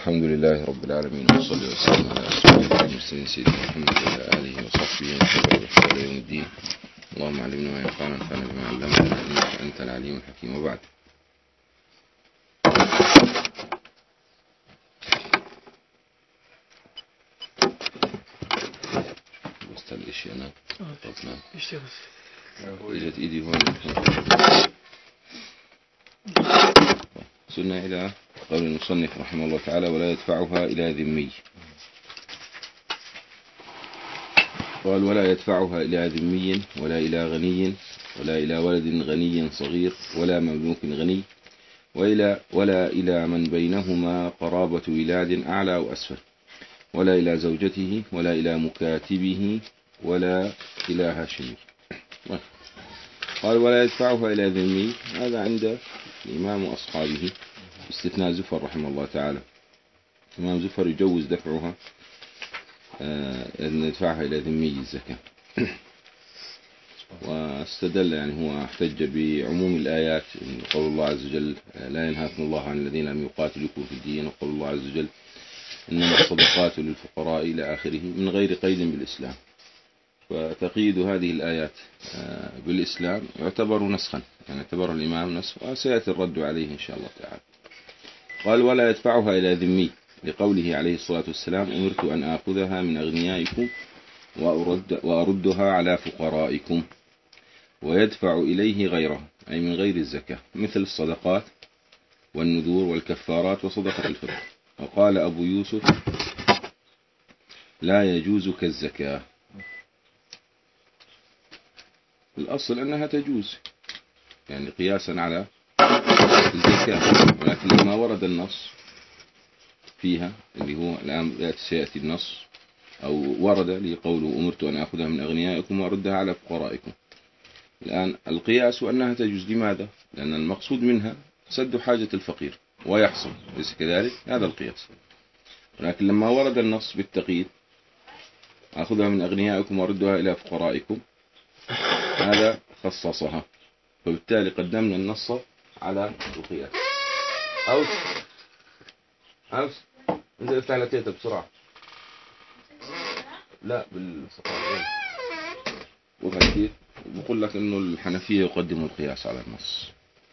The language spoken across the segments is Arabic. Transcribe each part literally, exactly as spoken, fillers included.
الحمد لله رب العالمين، وصلى وسلم على رسول المرسلين سيدنا محمد وعلى آله وصحبه وسلم إلى يوم الدين. اللهم علمنا ما ينفعنا وانفعنا بما علمتنا إنك أنت العليم الحكيم. وبعد، استل إيش أنا طبنا إجت إيدي هون. وصلنا إلى قول المصنف رحمه الله تعالى: ولا يدفعها إلى ذمي. قال: ولا يدفعها إلى ذمي ولا إلى غني ولا إلى ولد غني صغير ولا مملوك غني وإلى ولا إلى من بينهما قرابة ولاد أعلى وأسفل ولا إلى زوجته ولا إلى مكاتبه ولا إلى هاشمي. قال: ولا يدفعها إلى ذمي. هذا عند الإمام وأصحابه باستثناء زفر رحمه الله تعالى. الإمام زفر يجوز دفعها أن يدفعها إلى ذمي الزكاة. واستدل، يعني هو احتج بعموم الآيات، إن قول الله عز وجل: لا ينهاكم الله عن الذين لم يقاتلوكم في الدين، وقول الله عز وجل: إنما الصدقات للفقراء إلى آخره، من غير قيد بالإسلام. فتقييد هذه الآيات بالإسلام يعتبر نسخا، يعني اعتبر الإمام نسخ، وسيأتي الرد عليه إن شاء الله تعالى. قال: ولا يدفعها إلى ذمي، لقوله عليه الصلاة والسلام: أمرت أن آخذها من أغنيائكم وأرد وأردها على فقرائكم. ويدفع إليه غيره، أي من غير الزكاة، مثل الصدقات والنذور والكفارات وصدقة الفطر. وقال أبو يوسف: لا يجوز كالزكاة. الأصل أنها تجوز، يعني قياسا على الزكاة، ولكن لما ورد النص فيها، اللي هو الآن سيأتي النص، أو ورد لي قوله: أمرت أن أخذها من أغنيائكم وأردها على فقرائكم. الآن القياس أنها تجوز. لماذا؟ لأن المقصود منها سد حاجة الفقير ويحصل، ليس كذلك؟ هذا القياس. ولكن لما ورد النص بالتقييد: أخذها من أغنيائكم وأردها إلى فقرائكم، هذا خصصها، فبالتالي قدمنا النص على القياس. أوس أوس انزل افتح لتيتا بسرعة. لا بالصفحة وهكذا. بقول لك إنه الحنفية يقدم القياس على النص.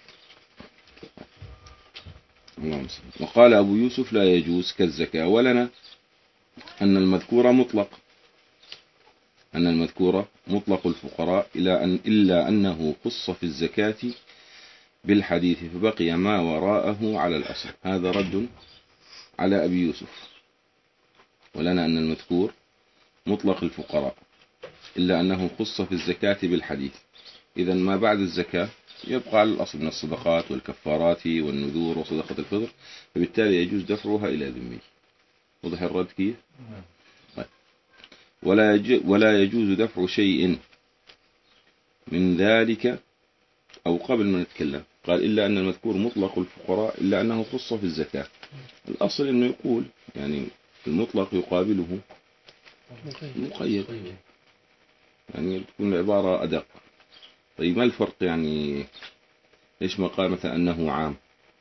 وقال أبو يوسف: لا يجوز كالزكاة. ولنا أن المذكور مطلق أن المذكور مطلق الفقراء إلا أن إلا أنه خص في الزكاة بالحديث، فبقي ما وراءه على الأصل. هذا رد على أبي يوسف. ولنا أن المذكور مطلق الفقراء إلا أنه خص في الزكاة بالحديث، إذن ما بعد الزكاة يبقى على الأصل من الصدقات والكفارات والنذور وصدقة الفطر، فبالتالي يجوز دفعها إلى ذمي. وضح الرد كيف؟ طيب. ولا ولا يجوز دفع شيء من ذلك، أو قبل ما نتكلم قال: إلا أن المذكور مطلق الفقراء إلا أنه خص في الزكاة. الأصل إنه يقول يعني المطلق يقابله المقيد، يعني تكون العبارة أدق. طيب ما الفرق؟ يعني ليش ما قال مثلا أنه عام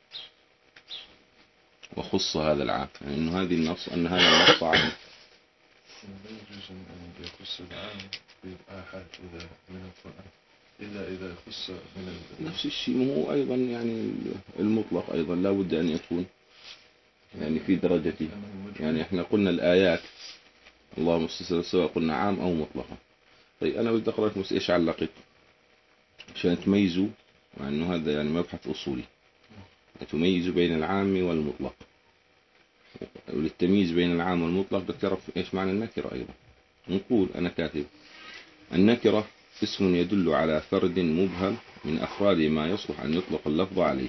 وخص هذا العام؟ يعني إنه هذه النص أن هذا النص عام. لا يجوز أن يخص العام بالآحاد إذا من القرآن إلا إذا يخص من نفس الشيء. هو أيضا يعني المطلق أيضا لا بد أن يكون يعني في درجته. يعني إحنا قلنا الآيات الله مستثنى سواء قلنا عام أو مطلقة. طيب أنا بدي أقرأ لكم إيش علقت عشان تميزوا، مع إنه هذا يعني مبحث أصولي، تميزوا بين العام والمطلق. وللتمييز بين العام والمطلق بدك تعرف إيش معنى النكرة أيضا. نقول أنا كاتب: النكرة اسم يدل على فرد مبهم من أفراد ما يصلح أن يطلق اللفظ عليه.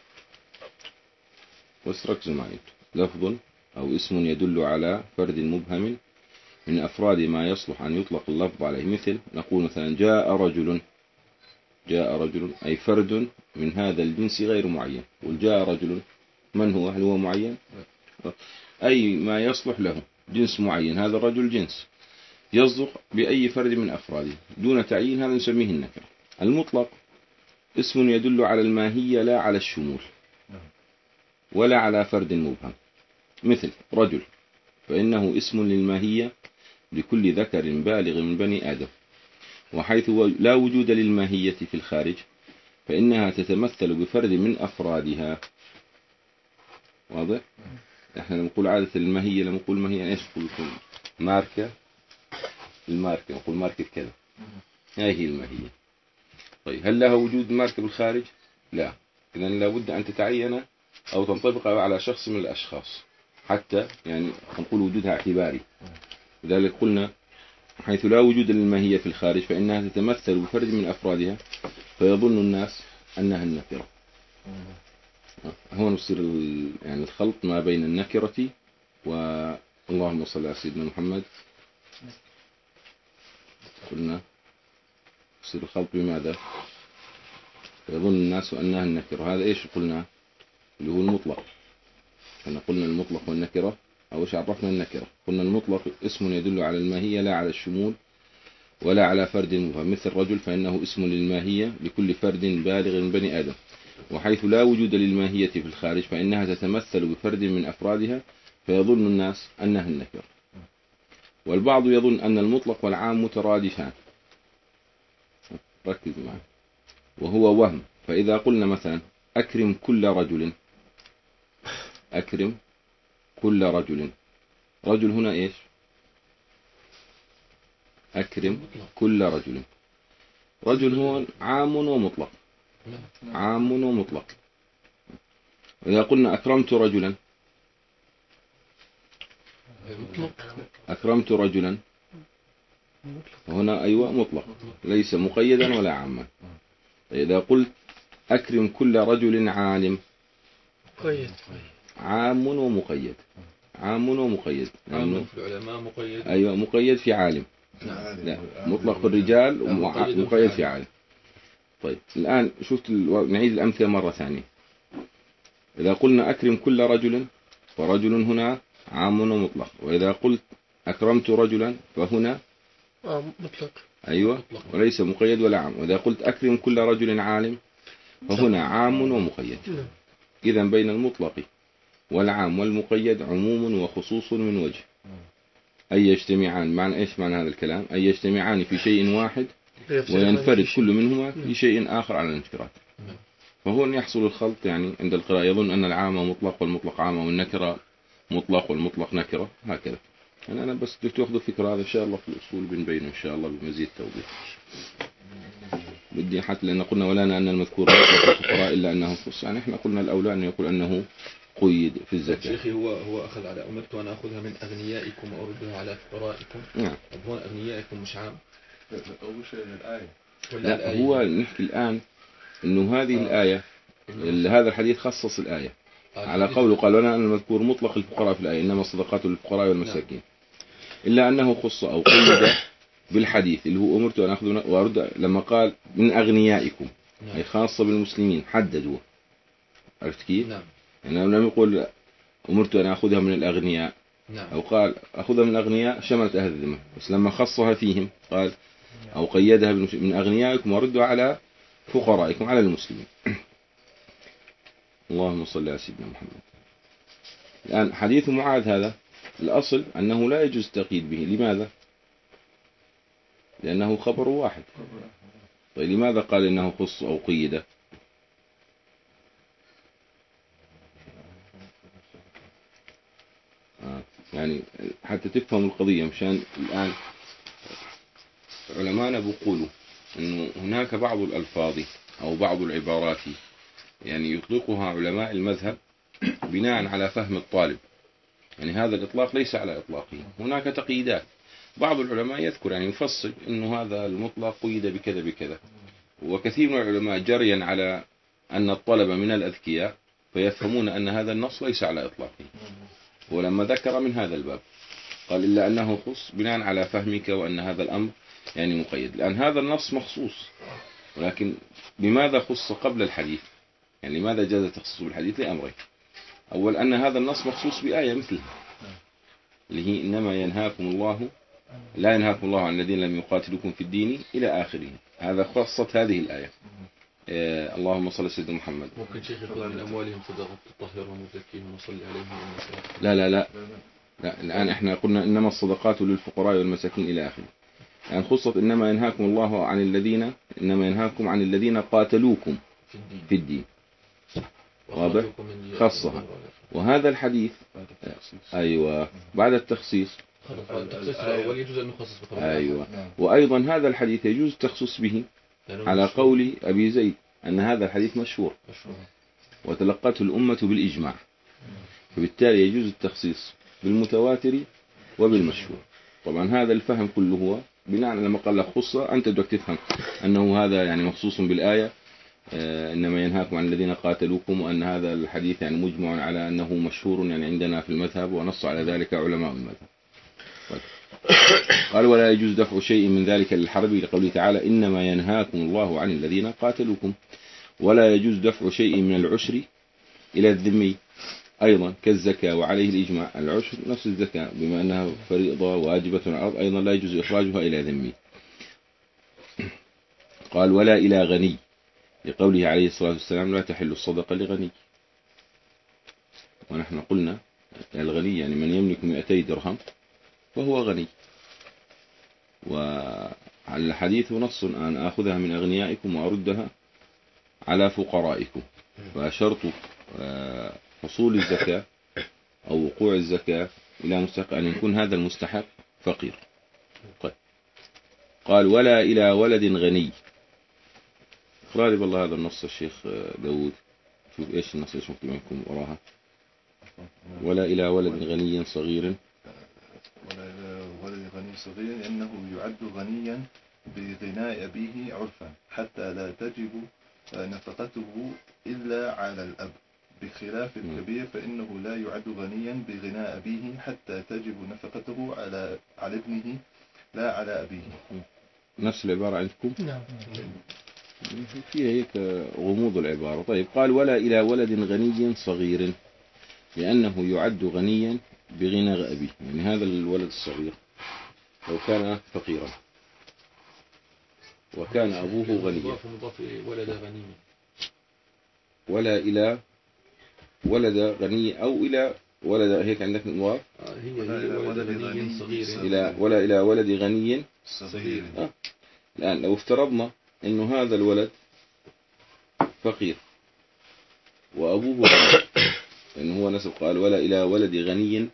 واستركزوا معي: لفظ أو اسم يدل على فرد مبهم من أفراد ما يصلح أن يطلق اللفظ عليه. مثل نقول مثلا: جاء رجل. جاء رجل أي فرد من هذا الجنس غير معين. والجاء رجل من هو؟ هل هو معين؟ أي ما يصلح له جنس معين، هذا الرجل جنس يصدق بأي فرد من أفراده دون تعيين، هذا نسميه النكرة. المطلق اسم يدل على الماهية لا على الشمول ولا على فرد مبهم. مثل رجل فإنه اسم للماهية لكل ذكر بالغ من بني آدم. وحيث لا وجود للماهية في الخارج فإنها تتمثل بفرد من أفرادها. واضح؟ احنا نقول عادة الماهية، لما نقول ماهية ايش نقول؟ ماركة، الماركة نقول ماركة كذا، هاي هي الماهية. طيب هل لها وجود ماركة بالخارج؟ لا، إذا لابد أن تتعين أو تنطبق على شخص من الأشخاص حتى يعني نقول وجودها اعتباري. لذلك قلنا حيث لا وجود للماهية في الخارج فإنها تتمثل بفرد من أفرادها فيظن الناس أنها النكرة. هون يصير يعني الخلط ما بين النكرة واللهم صل على سيدنا محمد. قلنا يصير الخلط بماذا؟ يظن الناس أنها النكرة. هذا إيش قلنا؟ اللي هو المطلق. احنا قلنا المطلق والنكرة، أو إيش عرفنا النكرة؟ قلنا المطلق اسم يدل على الماهية لا على الشمول ولا على فرد مفهم، مثل رجل فإنه اسم للماهية لكل فرد بالغ من بني آدم. وحيث لا وجود للماهية في الخارج فإنها تتمثل بفرد من أفرادها فيظن الناس أنها النكرة. والبعض يظن أن المطلق والعام مترادفان، ركز معي، وهو وهم. فإذا قلنا مثلا أكرم كل رجل، أكرم كل رجل، رجل هنا إيش؟ أكرم كل رجل، رجل هو عام ومطلق، عام ومطلق. إذا قلنا أكرمت رجلا، أكرمت رجلا هنا أيوة مطلق ليس مقيدا ولا عاما. إذا قلت أكرم كل رجل عالم، مقيد، عام ومقيد، عام ومقيد. عام في العلماء مقيد، أيوة مقيد في عالم. لا، مطلق في الرجال ومقيد في عالم. طيب الآن شفت نعيد الأمثلة مرة ثانية. إذا قلنا أكرم كل رجل فرجل هنا عام ومطلق، وإذا قلت أكرمت رجلا فهنا مطلق، أيوة وليس مقيد ولا عام. وإذا قلت أكرم كل رجل عالم فهنا عام ومقيد. إذا بين المطلق والعام والمقيد عموم وخصوص من وجه، أي يجتمعان. معنى إيش معنى هذا الكلام؟ أي يجتمعان في شيء واحد وينفرد كل منهما في شيء آخر على الانفراد. فهو أن يحصل الخلط يعني عند القراءة، يظن أن العام مطلق والمطلق عام والنكرة مطلق والمطلق نكرة، هكذا. يعني أنا بس بدك تأخذوا فكرة، هذا إن شاء الله في الأصول بنبينه إن شاء الله بمزيد توضيح. بدي حتى لأن قلنا ولانا أن المذكور مطلق الفقراء إلا أنه خص، يعني إحنا قلنا الأولى أن يقول أنه قيد في الزكاة. شيخي هو هو أخذ على أمرت وأنا أخذها من أغنيائكم وأردها على فقرائكم. نعم. طب هون أغنيائكم مش عام؟ أول شيء الآية. لا الآية. هو نحكي الآن إنه هذه آه. الآية هذا الحديث خصص الآية آه. على قوله قال لنا أن المذكور مطلق الفقراء في الآية إنما الصدقات للفقراء والمساكين. نعم. إلا أنه خص أو قيد بالحديث اللي هو أمرت أن أخذ وأرد لما قال من أغنيائكم. نعم. أي خاصة بالمسلمين، حددوا. عرفت كيف؟ نعم. يعني لم يقول أمرت أن أخذها من الأغنياء. نعم. أو قال أخذها من الأغنياء شملت أهل الذمة، بس لما خصها فيهم قال أو قيدها من أغنيائكم وردوا على فقرائكم على المسلمين. اللهم صل على سيدنا محمد. الآن حديث معاذ هذا الأصل أنه لا يجوز تقييد به. لماذا؟ لأنه خبر واحد. طيب لماذا قال إنه خص أو قيد؟ آه. يعني حتى تفهم القضية، مشان الآن علماءنا بيقولوا إنه هناك بعض الألفاظ أو بعض العبارات يعني يطلقها علماء المذهب بناء على فهم الطالب، يعني هذا الإطلاق ليس على إطلاقه، هناك تقييدات. بعض العلماء يذكر يعني يفصل إنه هذا المطلق قيد بكذا بكذا، وكثير من العلماء جريا على أن الطلبة من الأذكياء فيفهمون أن هذا النص ليس على إطلاقه، ولما ذكر من هذا الباب قال إلا أنه خص بناء على فهمك وأن هذا الأمر يعني مقيد. لأن هذا النص مخصوص، ولكن بماذا خص قبل الحديث؟ يعني لماذا جاز تخصيصه بالحديث؟ لأمرين. أول أن هذا النص مخصوص بآية مثلها اللي هي إنما ينهاكم الله لا ينهاكم الله عن الذين لم يقاتلوكم في الدين إلى آخره، هذا خصت هذه الآية. آه اللهم صل على سيدنا محمد. ممكن شيخ يأخذ من أموالهم صدقة تطهرهم وتزكيهم وصلي عليهم وإنك لا لا لا لا الآن إحنا قلنا إنما الصدقات للفقراء والمساكين إلى آخره. يعني خصت إنما ينهاكم الله عن الذين إنما ينهاكم عن الذين قاتلوكم في الدين, في الدين. واضح؟ وأخرجوكم من دياركم خاصها. وهذا الحديث أيوة بعد التخصيص. التخصيص الأول يجوز أن نخصص بخبر. أيوة. وأيضا هذا الحديث يجوز التخصيص به على قول أبي زيد أن هذا الحديث مشهور وتلقته الأمة بالإجماع، فبالتالي يجوز التخصيص بالمتواتر وبالمشهور. طبعا هذا الفهم كله هو بناء لما قال لك خصة أنت بدك تفهم أنه هذا يعني مخصوص بالآية آه إنما ينهاكم عن الذين قاتلوكم، وأن هذا الحديث يعني مجمع على أنه مشهور يعني عندنا في المذهب ونص على ذلك علماء المذهب. طيب. قال ولا يجوز دفع شيء من ذلك للحرب لقوله تعالى إنما ينهاكم الله عن الذين قاتلوكم، ولا يجوز دفع شيء من العشر إلى الذمي أيضا كالزكاة وعليه الإجماع. العشر نفس الزكاة بما أنها فريضة واجبة على الأرض أيضا لا يجوز إخراجها إلى ذمي. قال ولا إلى غني لقوله عليه الصلاة والسلام لا تحل الصدقة لغني، ونحن قلنا الغني يعني من يملك مئتي درهم فهو غني. وعلى الحديث نص أن أخذها من أغنيائكم وأردها على فقرائكم، فشرط حصول الزكاة أو وقوع الزكاة إلى مستحق أن يكون هذا المستحق فقير. طيب. قال ولا إلى ولد غني. اقرأ لي بالله هذا النص الشيخ داود، شوف إيش النص إيش مكتوب عندكم وراها. ولا إلى ولد غني صغير. ولا إلى ولد غني صغير لأنه يعد غنيا بغناء أبيه عرفا حتى لا تجب نفقته إلا على الأب، بخلاف الكبير فإنه لا يعد غنيا بغناء أبيه حتى تجب نفقته على على ابنه لا على أبيه. نفس العبارة عندكم؟ نعم. فيها هيك غموض العبارة. طيب قال ولا إلى ولد غني صغير لأنه يعد غنيا بغناء أبيه، يعني هذا الولد الصغير لو كان فقيرا وكان أبوه غنيا. ولد غني. ولا إلى ولد غني أو إلى ولد هيك عندك مضاف. هي هي ولد غني صغير. إلى ولا إلى ولد غني صغير. آه. الآن لو افترضنا إنه هذا الولد فقير وأبوه غني، لأنه هو نسب قال ولا إلى ولد غني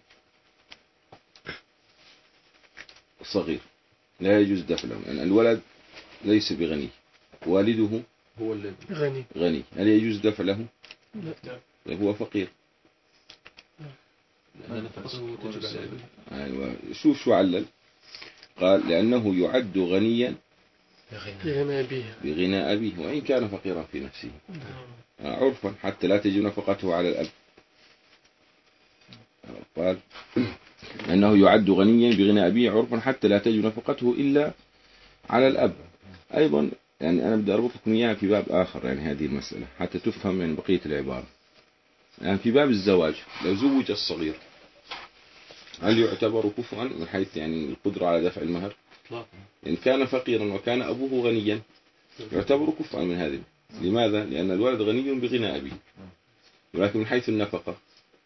صغير لا يجوز دفع له، يعني الولد ليس بغني والده هو الذي غني غني، هل يجوز دفع له؟ لا. هو فقير. لأن نفقته تجب على أبيه. أيوة. شوف شو علل. قال لأنه يعد غنيا بغنى أبيه بغنى أبيه وإن كان فقيرا في نفسه عرفا حتى لا تجب نفقته على الأب. قال أنه يعد غنيا بغنى أبيه عرفا حتى لا تجب نفقته إلا على الأب. أيضا يعني أنا بدي أربط لكم إياها في باب آخر، يعني هذه المسألة حتى تفهم من بقية العبارة. يعني في باب الزواج لو زوج الصغير هل يعتبر كفءا من حيث يعني القدرة على دفع المهر؟ إن كان فقيرا وكان أبوه غنيا يعتبر كفءا من هذه. لماذا؟ لأن الولد غني بغنى أبيه، ولكن من حيث النفقة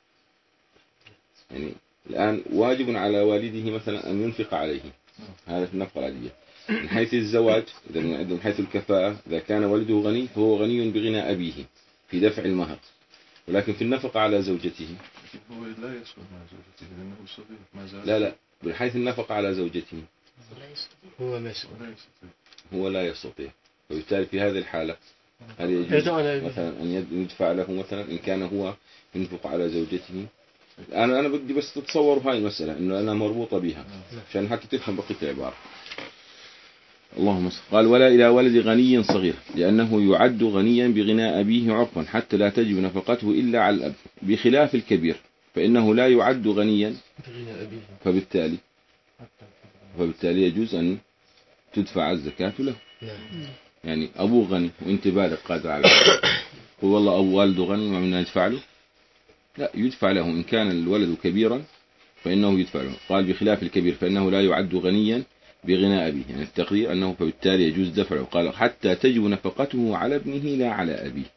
يعني الآن واجب على والده مثلا أن ينفق عليه، هذا في النفقة العادية. من حيث الزواج إذا من حيث الكفاءة إذا كان والده غني فهو غني بغنى أبيه في دفع المهر، ولكن في النفقة على زوجته هو لا يسقط مع زوجته لأنه صغير ما زال. لا لا من حيث النفقة على زوجته هو لا يستطيع هو لا يستطيع، وبالتالي في هذه الحالة هل يجوز مثلا أن يدفع له مثلا إن كان هو ينفق على زوجته؟ أنا أنا بدي بس تتصور هاي المسألة إنه أنا مربوطة بها عشان حتى تفهم بقية العبارة. اللهم صل. قال ولا إلى ولد غني صغير لأنه يعد غنيا بغنى أبيه عرفا حتى لا تجب نفقته إلا على الأب، بخلاف الكبير فإنه لا يعد غنيا فبالتالي فبالتالي يجوز أن تدفع الزكاة له. يعني أبوه غني وأنت بالغ قادر على قل والله أبو والده غني ما منا ندفع له؟ لا، يدفع له إن كان الولد كبيرا فإنه يدفع له. قال بخلاف الكبير فإنه لا يعد غنيا بغنى أبيه، يعني التقدير أنه فبالتالي يجوز دفعه. قال حتى تجب نفقته على ابنه لا على أبيه.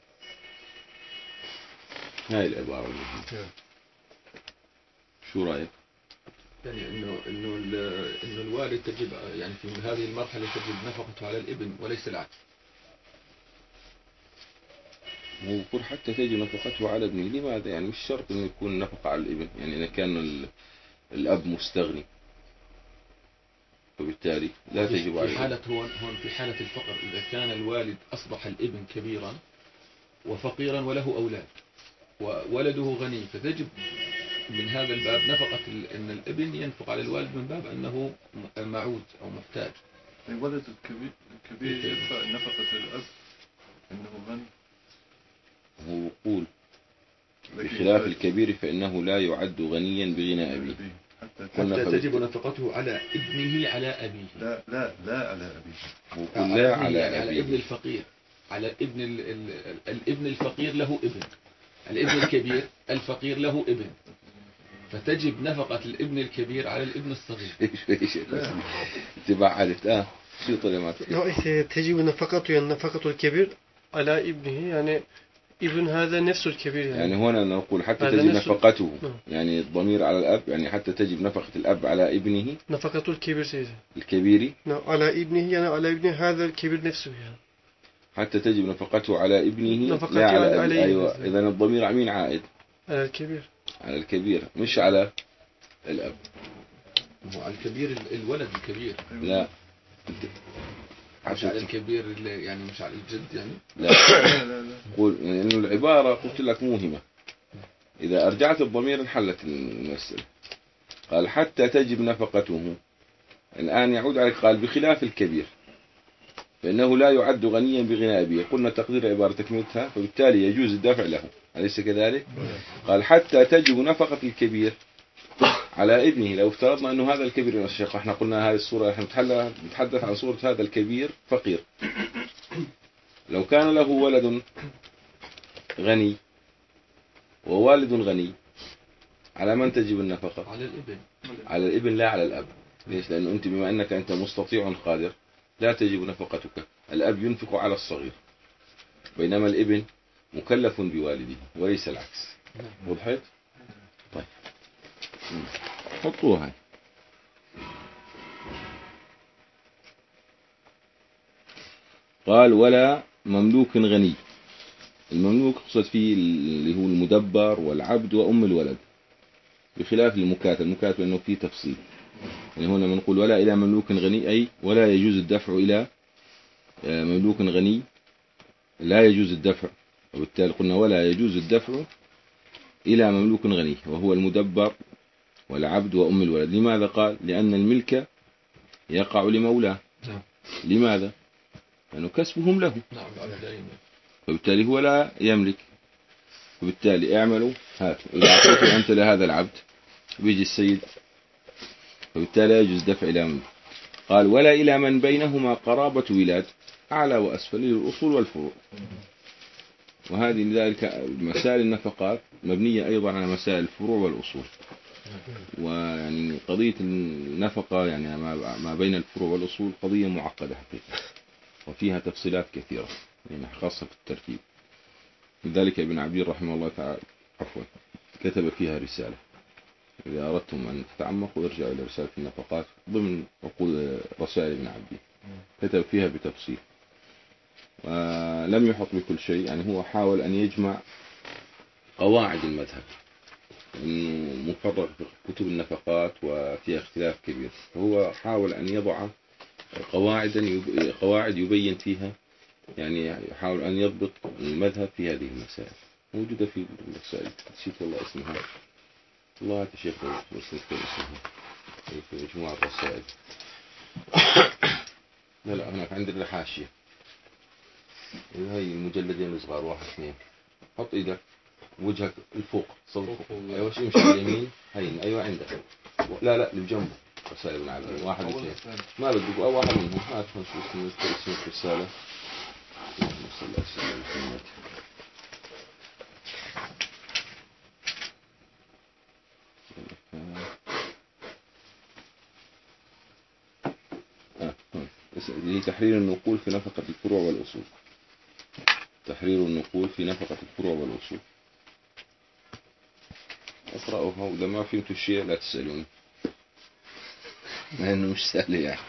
هاي العبارة المهمة. شو رأيك؟ يعني انه انه انه الوالد تجب يعني في هذه المرحله تجب نفقته على الابن وليس العكس. هو يقول حتى تجب نفقته على ابنه، لماذا؟ يعني مش شرط انه يكون نفقة على الابن، يعني اذا كان الاب مستغني فبالتالي لا تجب على في حالة هون هون في حالة الفقر، اذا كان الوالد اصبح الابن كبيرا وفقيرا وله اولاد وولده غني، فتجب من هذا الباب نفقة ان الابن ينفق على الوالد من باب انه معود او محتاج. الولد الكبير الكبير يدفع نفقة الاب انه غني. هو يقول بخلاف الكبير فإنه لا يعد غنيا بغنى أبيه. حتى تجب نفقته على ابنه على أبيه. لا لا لا على أبيه. هو يقول لا على يعني أبيه. على ابن الفقير، على ابن ال ال الابن الفقير له ابن، الابن الكبير الفقير له ابن، فتجب نفقة الابن الكبير على الابن الصغير. ايش ايش اتباع عرفت اه شو طلع تجب نفقته يعني نفقة الكبير على ابنه، يعني ابن هذا نفسه الكبير يعني, يعني هنا نقول حتى تجب نفقته نعم. يعني الضمير على الأب، يعني حتى تجب نفقة الأب على ابنه. نفقة الكبير سيدي الكبير نعم على ابنه، يعني على ابنه هذا الكبير نفسه يعني. حتى تجب نفقته على ابنه نفقته لا على, على على أيوة. إذا الضمير على مين عائد؟ على الكبير. على الكبير مش على الأب. هو على الكبير الولد الكبير. لا مش على الكبير يعني مش على الجد يعني. لا لا لا قول إنه العبارة قلت لك موهمة، إذا أرجعت الضمير انحلت المسألة. قال حتى تجب نفقته، الآن يعود عليك قال بخلاف الكبير فإنه لا يعد غنيا بغنى أبيه. قلنا تقدير عبارة تكملتها فبالتالي يجوز الدفع له، أليس كذلك؟ قال حتى تجب نفقة الكبير على ابنه. لو افترضنا أنه هذا الكبير يا شيخ، احنا قلنا هذه الصورة احنا نتحدث عن صورة هذا الكبير فقير، لو كان له ولد غني ووالد غني على من تجب النفقة؟ على الابن. على الابن لا على الأب. ليش؟ لأنه أنت بما أنك أنت مستطيع قادر لا تجب نفقتك، الأب ينفق على الصغير بينما الابن مكلف بوالده وليس العكس. وضحت؟ طيب حطوها. قال ولا مملوك غني. المملوك قصد فيه اللي هو المدبر والعبد وأم الولد، بخلاف المكاتب. المكاتب أنه فيه تفصيل، يعني هنا بنقول ولا إلى مملوك غني، أي ولا يجوز الدفع إلى مملوك غني، لا يجوز الدفع، وبالتالي قلنا ولا يجوز الدفع إلى مملوك غني وهو المدبر والعبد وأم الولد. لماذا؟ قال لأن الملك يقع لمولاه. لماذا؟ لأنه كسبهم له، فبالتالي هو لا يملك، وبالتالي اعملوا هات إذا أعطيته أنت لهذا العبد بيجي السيد، فبالتالي يجوز دفع إلى من. قال ولا إلى من بينهما قرابة ولاد أعلى وأسفل للأصول والفروع. وهذه لذلك مسائل النفقات مبنية أيضا على مسائل الفروع والأصول. ويعني قضية النفقة يعني ما بين الفروع والأصول قضية معقدة حقيقة وفيها تفصيلات كثيرة يعني خاصة في الترتيب. لذلك ابن عبير رحمه الله تعالى عفوا كتب فيها رسالة، إذا أردتم أن تتعمقوا ارجعوا إلى رسالة النفقات ضمن عقود رسائل ابن عبير، كتب فيها بتفصيل ولم يحط بكل شيء. يعني هو حاول أن يجمع قواعد المذهب، إنه مفرغ في كتب النفقات وفيها اختلاف كبير، فهو حاول أن يضع قواعد قواعد يبين فيها، يعني يحاول أن يضبط المذهب في هذه المسائل. موجودة في المسائل نسيت والله اسمها، الله يا شيخ بس نذكر اسمها في مجموعة الرسائل. لا لا هناك عند الحاشية هاي المجلدين الصغار واحد اثنين. حط ايدك وجهك الفوق صوب فوق. ايوه شيء مش على اليمين هين ايوه عندك. لا لا اللي بجنبه رسائل ابن عبير واحد اثنين ما بدك او واحد منهم ما تفهم شو اسمه اسم الرسالة. صلى الله عليه وسلم. اللي هي تحرير النقول في نفقة الفروع والأصول. تحرير النقول في نفقة الفروع والأصول. اقرأوها، وإذا ما فهمتوا الشيء لا تسألوني، لأنه مش سهل يعني.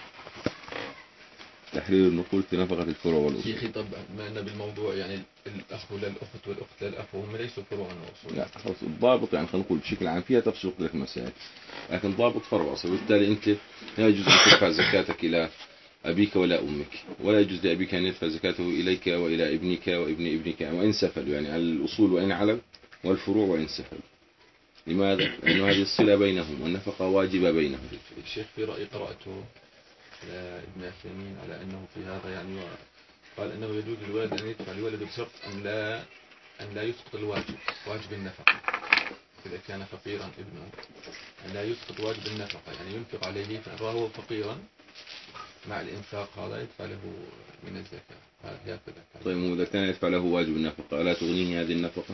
تحرير النقول في نفقة الفروع والأصول. في خطاب ما أن بالموضوع يعني الأخ للأخت والأخت للأخ وهم ليسوا فروعا وأصولا. لا خلاص الضابط يعني خلينا نقول بشكل عام فيها تفسق لك مسائل، لكن ضابط فرع وأصل. وبالتالي أنت لا يجوز أن تدفع زكاتك إلى أبيك ولا أمك، ولا يجوز لأبيك أن يدفع زكاته إليك وإلى ابنك وابن ابنك وإن سفلوا، يعني على الأصول وإن علوا والفروع وإن سفلوا. لماذا؟ لأن هذه الصلة بينهم والنفقة واجبة بينهم. الشيخ في رأي قرأته ابن عثيمين على أنه في هذا يعني قال أنه يجوز للولد أن يدفع لولده بشرط أن لا أن لا يسقط الواجب، واجب النفقة إذا كان فقيرا ابنه، أن لا يسقط واجب النفقة، يعني ينفق عليه فإن راه فقيرا مع الإنفاق هذا يدفع له من الزكاة. هذا هكذا. طيب وإذا كان يدفع له واجب النفقة ألا تغنيه هذه النفقة؟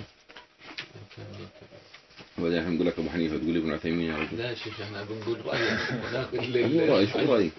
وبعدين احنا نقول لك ابو حنيفه تقول ابن عثيمين يا رجل. لا شيخ احنا بنقول رايك وناخذ مو رايي شو رايك؟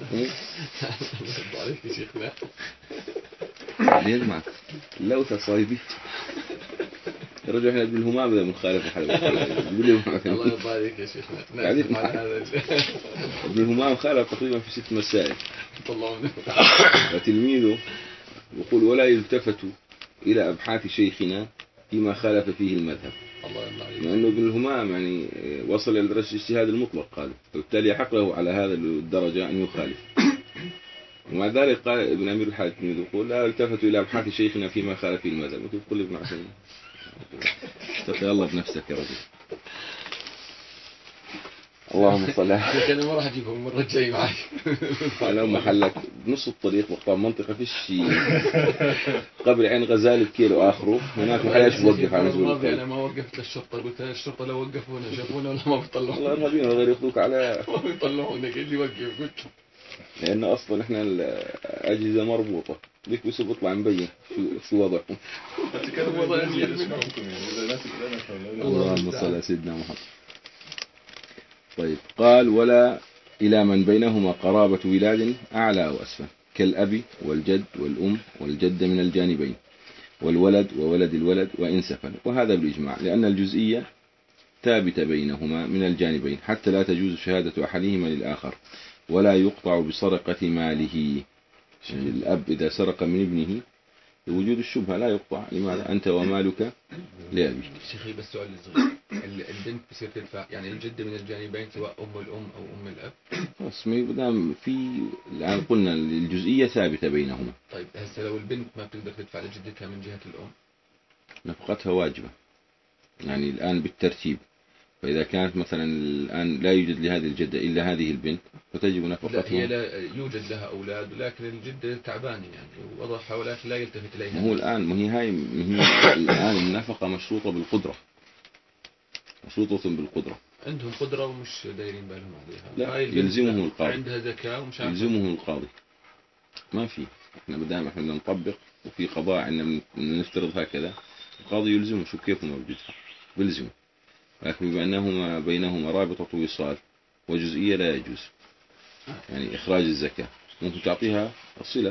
عليك يا شيخنا ليه معك لو تصايبي يا رجل احنا بالهمام اذا بنخالف الحلقه تقول لي ابن عثيمين. الله يرضى عليك يا شيخنا نعرف على هذا ابن الهمام خالف تقريبا في ست مسائل. طلعوا منه وتلميذه يقول ولا يلتفت الى ابحاث شيخنا فيما خالف فيه المذهب. لأنه ابن الهمام يعني وصل إلى درجة الاجتهاد المطلق هذا، وبالتالي يحق له على هذا الدرجة أن يخالف. ومع ذلك قال ابن أمير الحاتمي يقول لا التفتوا إلى أبحاث شيخنا فيما خالف فيه المذهب. وتقول ابن عثيمين اتق الله بنفسك يا رجل. اللهم صل على أنا ما راح أجيبهم المرة الجاية معي. على محلك بنص الطريق مقطع منطقة فيش شيء قبل عين غزال بكيلو آخره هناك محلاش بوقف على نزول الطريق. أنا ما وقفت للشرطة، قلت الشرطة لو وقفونا شافونا ولا ما بيطلعونا. والله إرهابيين غير ياخذوك على ما بيطلعونا كيف يوقف قلت. لأن أصلا إحنا الأجهزة مربوطة بك بس بطلع مبين شو شو وضعكم. اللهم صل على سيدنا محمد. طيب قال ولا إلى من بينهما قرابة ولاد أعلى وأسفل كالأب والجد والأم والجد من الجانبين والولد وولد الولد وإن سفل، وهذا بالإجماع لأن الجزئية ثابتة بينهما من الجانبين حتى لا تجوز شهادة أحدهما للآخر ولا يقطع بسرقة ماله. يعني الأب إذا سرق من ابنه لوجود الشبهة لا يقطع. لماذا؟ أنت ومالك لأبيك. شيخي بس سؤال صغير، البنت بصير تدفع يعني الجد من الجانبين سواء أم الأم أو أم الأب؟ اسمي بدام في الآن قلنا الجزئية ثابتة بينهما. طيب هسه لو البنت ما بتقدر تدفع لجدتها من جهة الأم نفقتها واجبة يعني الآن بالترتيب. فإذا كانت مثلا الآن لا يوجد لهذه الجدة إلا هذه البنت فتجب نفقتها. لا هي لا يوجد لها أولاد لكن الجدة تعبانة يعني وضعها ولكن لا يلتفت إليها. هو الآن ما هي هاي ما هي الآن النفقة مشروطة بالقدرة، مشروطة بالقدرة. عندهم قدرة ومش دايرين بالهم عليها. لا يلزمهم القاضي. عندها زكاة ومش يلزمهم القاضي. ما في احنا بدام احنا نطبق وفي قضاء عندنا نفترض هكذا القاضي يلزمه شو كيف ما بيدفع بيلزمه. لكن بما أنهما بينهما رابطة وصال وجزئية لا يجوز يعني إخراج الزكاة. ممكن تعطيها الصلة.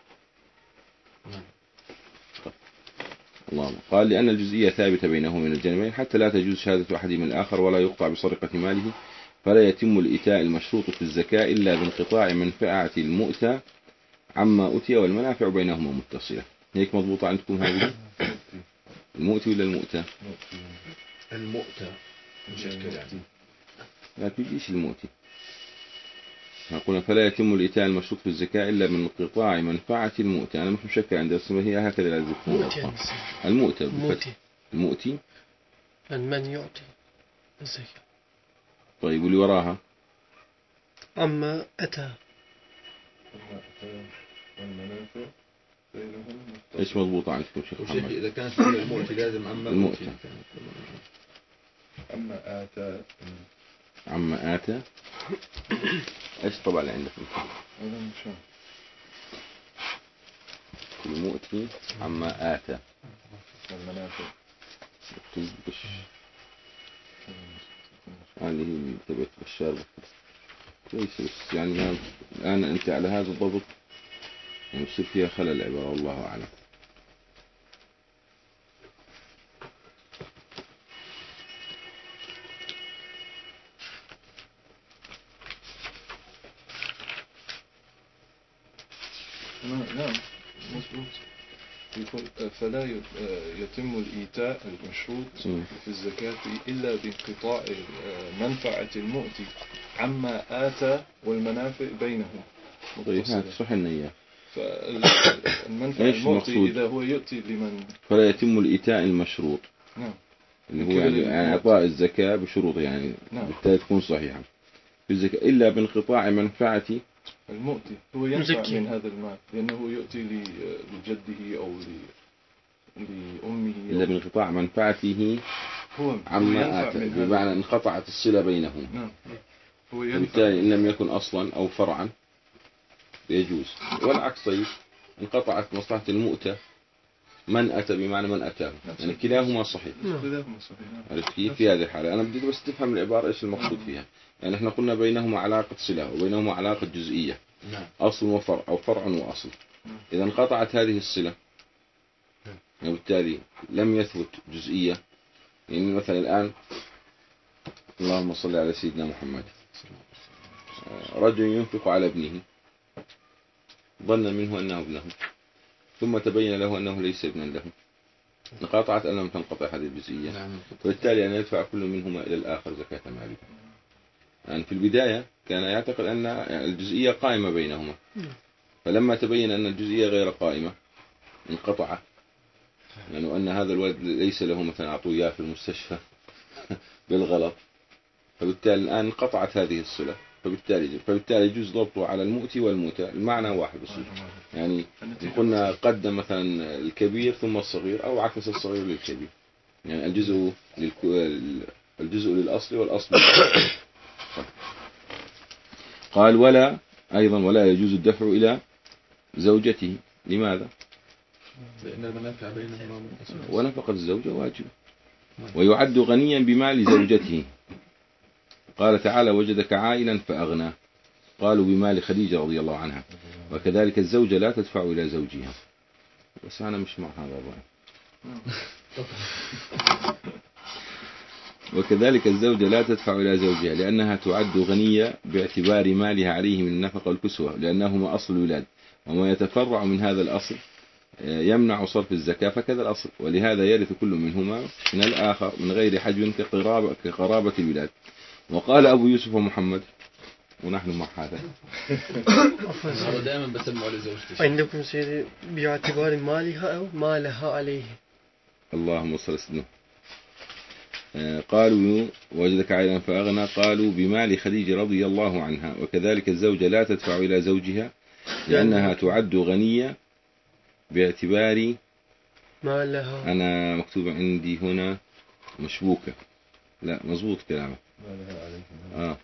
الله قال لأن الجزئية ثابتة بينهما من الجانبين حتى لا تجوز شهادة أحد من الآخر ولا يقطع بسرقة ماله فلا يتم الإيتاء المشروط في الزكاة إلا بانقطاع منفعة المؤتى عما أتي والمنافع بينهما متصلة. هيك مضبوطة عندكم هذه؟ المؤتي ولا المؤتى؟ المؤتى مشكل يعني. لا تجيش المؤتي. قلنا فلا يتم الإيتاء المشروط في الزكاة إلا من انقطاع منفعة المؤتى. أنا مش مشكل عندي بس هي هكذا لازم تكون. المؤتى المؤتي المؤتي من يعطي الزكاة. طيب واللي وراها أما أتى إيش مضبوط عندكم شيخ محمد؟ إذا كانت المؤتي لازم أما المؤتي. أما آتى عما آتى إيش طبعا اللي عندك المؤتي عما آتى والمنافع تزبش هذه هي تبعت بشار كويس. بس يعني الآن أنت على هذا الضبط يصير فيها خلل العبارة والله أعلم. نعم مظبوط. يقول فلا يتم الإيتاء المشروط في الزكاة إلا بانقطاع منفعة المؤتي عما آتى والمنافع بينهم. طيب هات اشرح لنا إياه. فالمنفعة المؤتي إذا هو يؤتي لمن فلا يتم الإيتاء المشروط. نعم. اللي هو يعني إعطاء الزكاة بشروط يعني. نعم. بالتالي تكون صحيحة في الزكاة إلا بانقطاع منفعة المؤتي. هو ينفع من هذا المال لأنه يؤتي لجده أو لأمه. إلا بانقطاع منفعته هو عما آتى، بمعنى انقطعت الصلة بينهم. نعم. هو وبالتالي إن لم يكن أصلا أو فرعا يجوز. والعكس طيب انقطعت مصلحة المؤتى من أتى بمعنى من أتاه، يعني كلاهما صحيح. كلاهما صحيح. عرفت كيف في هذه الحالة؟ أنا بدي بس تفهم العبارة إيش المقصود فيها. يعني إحنا قلنا بينهما علاقة صلة وبينهما علاقة جزئية. نعم. أصل وفرع أو فرع وأصل. إذا انقطعت هذه الصلة وبالتالي لم يثبت جزئية. يعني مثلا الآن اللهم صل على سيدنا محمد، رجل ينفق على ابنه ظن منه أنه ابنه ثم تبين له أنه ليس ابنا له، انقطعت أم لم تنقطع هذه الجزئية؟ نعم. وبالتالي أن يدفع كل منهما إلى الآخر زكاة ماله. يعني في البداية كان يعتقد أن الجزئية قائمة بينهما، فلما تبين أن الجزئية غير قائمة انقطع، يعني أن هذا الولد ليس له مثلا عطوية في المستشفى بالغلط، فبالتالي الآن انقطعت هذه الصلة، فبالتالي فبالتالي يجوز ضبطه على المؤتي والمؤتى، المعنى واحد بس. يعني قلنا قدم مثلا الكبير ثم الصغير أو عكس الصغير للكبير، يعني الجزء للك... الجزء للأصل والأصل قال ولا أيضا ولا يجوز الدفع إلى زوجته. لماذا؟ لأن المنافع بينهما منفصلة ونفقة الزوجة واجب، ويعد غنيا بمال زوجته. قال تعالى وجدك عائلا فأغنى، قالوا بمال خديجة رضي الله عنها، وكذلك الزوجة لا تدفع إلى زوجها. بس أنا مش مع هذا الرأي. وكذلك الزوجة لا تدفع إلى زوجها لأنها تعد غنية باعتبار مالها عليه من النفقة والكسوة، لأنهما أصل الولاد، وما يتفرع من هذا الأصل يمنع صرف الزكاة، فكذا الأصل، ولهذا يرث كل منهما من الآخر من غير حجب كقرابة, كقرابة الولاد. وقال أبو يوسف ومحمد ونحن مع هذا. أنا دائما بسمع لزوجتي. عندكم سيدي باعتبار مالها أو مالها عليه. اللهم صل وسلم. قالوا وجدك عائلا فأغنى، قالوا بمال خديجة رضي الله عنها، وكذلك الزوجة لا تدفع إلى زوجها لأنها تعد غنية باعتبار مالها. أنا مكتوب عندي هنا مشبوكة، لا مزبوط كلامه. آه.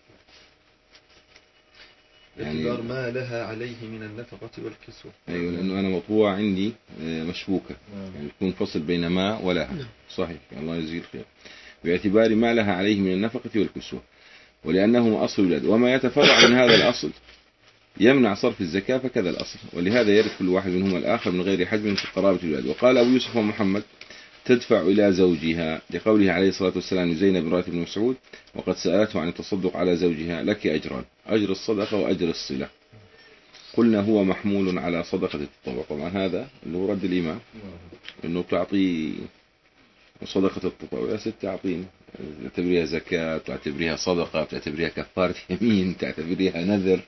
باعتبار ما لها عليه من النفقة والكسوة. أيوة لأنه أنا مطبوعة عندي مشبوكة، يعني يكون فصل بين ما ولها. صحيح الله يجزيه الخير. باعتبار ما لها عليه من النفقة والكسوة، ولأنه أصل الولاد، وما يتفرع من هذا الأصل يمنع صرف الزكاة، فكذا الأصل، ولهذا يرث كل واحد منهما الآخر من غير حجب في قرابة الولاد. وقال أبو يوسف ومحمد تدفع إلى زوجها لقوله عليه الصلاة والسلام لزينب بنت ابن مسعود وقد سألته عن التصدق على زوجها لك أجران، أجر الصدقة وأجر الصلة. قلنا هو محمول على صدقة التطوع. طبعا هذا اللي هو رد الإمام إنه تعطي صدقة التطوع، يا ست تعطيني، تعتبريها زكاة، تعتبريها صدقة، تعتبريها كفارة يمين، تعتبريها نذر،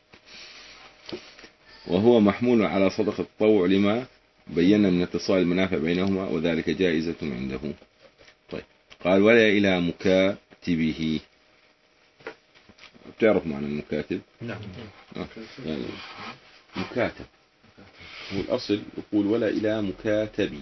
وهو محمول على صدقة التطوع لما بينا من اتصال المنافع بينهما، وذلك جائزة عنده. طيب قال ولا إلى مكاتبه. بتعرف معنى المكاتب؟ نعم. آه. يعني مكاتب هو الأصل يقول ولا إلى مكاتبه،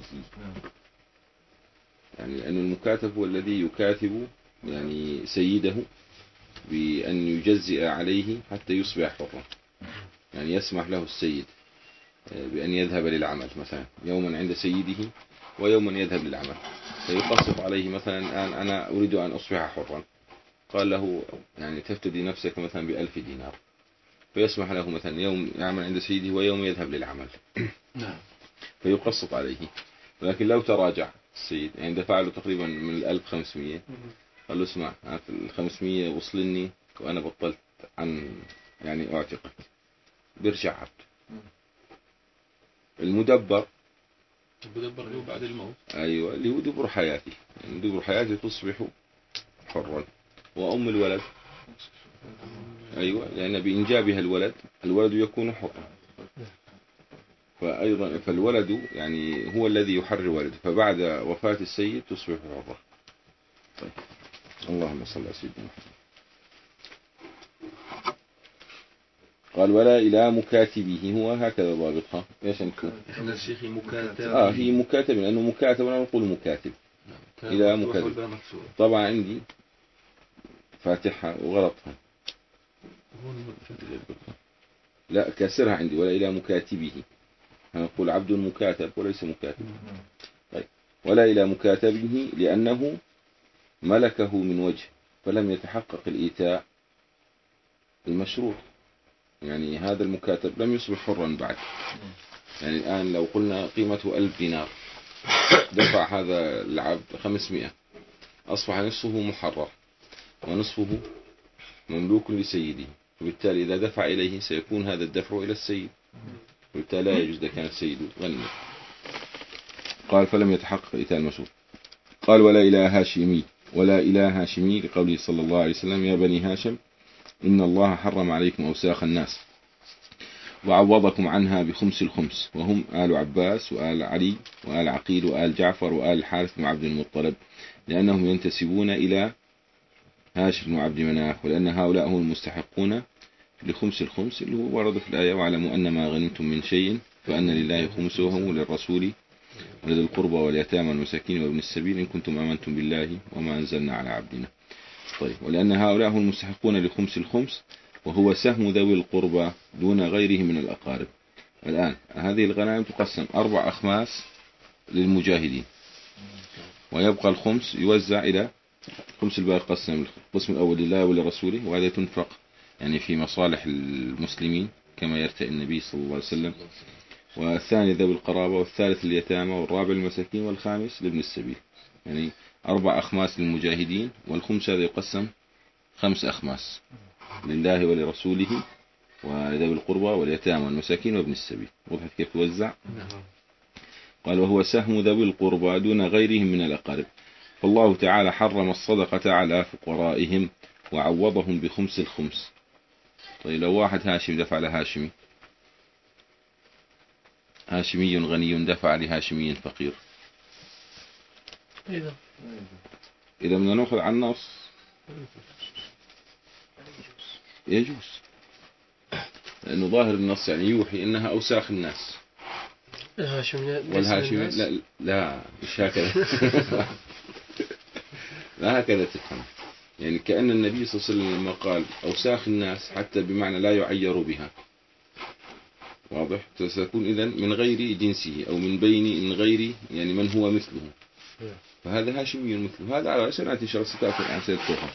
يعني لأن المكاتب هو الذي يكاتب يعني سيده بأن يجزئ عليه حتى يصبح حرا، يعني يسمح له السيد بأن يذهب للعمل مثلا يوما عند سيده ويوما يذهب للعمل، فيقصف عليه مثلا الآن أنا أريد أن أصبح حرا، قال له يعني تفتدي نفسك مثلا بألف دينار، فيسمح له مثلا يوم يعمل عند سيده ويوم يذهب للعمل نعم. فيقسط عليه. لكن لو تراجع السيد يعني دفع له تقريبا من الألف خمسمية، قال له اسمع هات الخمسمية وصلني وأنا بطلت عن يعني أعتقك، بيرجع عبد. المدبر المدبر له بعد الموت. أيوة اللي هو دبر حياتي، يعني دبر حياتي تصبح حرا. وأم الولد أيوة لأن بإنجابها الولد الولد يكون حرا، فأيضا فالولد يعني هو الذي يحرر ولده، فبعد وفاة السيد تصبح حرة. طيب اللهم صل على سيدنا محمد. قال ولا إلى مكاتبه، هو هكذا ضابطها. ايش نكون؟ احنا الشيخ مكاتب. اه هي مكاتب لأنه مكاتب ولا نقول مكاتب. نعم. إلى مكاتب. طبعا عندي فاتحة وغلطها. لا كسرها عندي ولا إلى مكاتبه، هنقول عبد مكاتب وليس مكاتب. طيب ولا إلى مكاتبه لأنه ملكه من وجه فلم يتحقق الإيتاء المشروط، يعني هذا المكاتب لم يصبح حرا بعد. يعني الآن لو قلنا قيمته ألف دينار، دفع هذا العبد خمسمائة، أصبح نصفه محرر ونصفه مملوك لسيده، وبالتالي إذا دفع إليه سيكون هذا الدفع إلى السيد، وبالتالي لا يجوز إذا كان السيد غني. قال فلم يتحقق إيتاء المشروط. قال ولا إلى هاشمي، ولا إلى هاشمي لقوله صلى الله عليه وسلم يا بني هاشم إن الله حرم عليكم أوساخ الناس وعوضكم عنها بخمس الخمس، وهم آل عباس وآل علي وآل عقيل وآل جعفر وآل الحارث بن عبد المطلب، لأنهم ينتسبون إلى هاشم بن عبد مناف، ولأن هؤلاء هم المستحقون لخمس الخمس اللي هو ورد في الآية واعلموا أن ما غنمتم من شيء فأن لله خمسه وللرسول ولذي القربى واليتامى والمساكين وابن السبيل إن كنتم آمنتم بالله وما أنزلنا على عبدنا. طيب ولأن هؤلاء هم المستحقون لخمس الخمس وهو سهم ذوي القربى دون غيره من الأقارب. الآن هذه الغنائم تقسم أربع أخماس للمجاهدين، ويبقى الخمس يوزع إلى خمس الباقي قسم القسم الأول لله ولرسوله، وهذا تنفق يعني في مصالح المسلمين كما يرتئي النبي صلى الله عليه وسلم، والثاني ذوي القرابة، والثالث اليتامى، والرابع المساكين، والخامس لابن السبيل. يعني أربع أخماس للمجاهدين، والخمس هذا يقسم خمس أخماس لله ولرسوله وذوي القربى واليتامى والمساكين وابن السبيل. وضحت كيف توزع؟ قال وهو سهم ذوي القربى دون غيرهم من الأقارب، فالله تعالى حرم الصدقة على فقرائهم وعوضهم بخمس الخمس. طيب لو واحد هاشم دفع لهاشمي، هاشمي غني دفع لهاشمي فقير، إذا إذا بدنا نأخذ عن النص يجوز، لأنه ظاهر النص يعني يوحي إنها أوساخ الناس. الهاشمي والهاشمي لا لا مش هكذا لا هكذا تفهم، يعني كأن النبي صلى الله عليه وسلم لما قال أوساخ الناس حتى بمعنى لا يعير بها، واضح، ستكون إذن من غير جنسه أو من بين من غير يعني من هو مثله، فهذا هاشمي مثله. هذا على سنة شرط ستأتي عن سيدتها.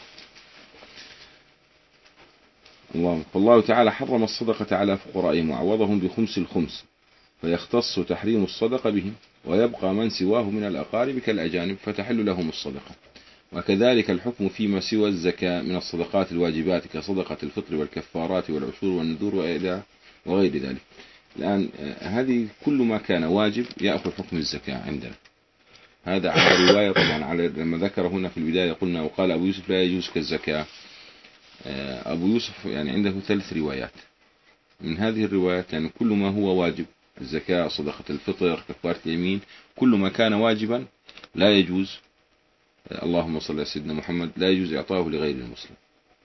الله فالله تعالى حرم الصدقة على فقرائهم وعوضهم بخمس الخمس، فيختص تحريم الصدقة بهم، ويبقى من سواه من الأقارب كالأجانب فتحل لهم الصدقة. وكذلك الحكم فيما سوى الزكاة من الصدقات الواجبات كصدقة الفطر والكفارات والعشور والنذور وإيداع وغير ذلك. الآن هذه كل ما كان واجب يأخذ حكم الزكاة عندنا. هذا على رواية طبعا، على لما ذكر هنا في البداية قلنا وقال أبو يوسف لا يجوز كالزكاة. أبو يوسف يعني عنده ثلاث روايات، من هذه الروايات يعني كل ما هو واجب، الزكاة، صدقة الفطر، كفارة اليمين، كل ما كان واجبا لا يجوز، اللهم صل على سيدنا محمد، لا يجوز إعطاه لغير المسلم.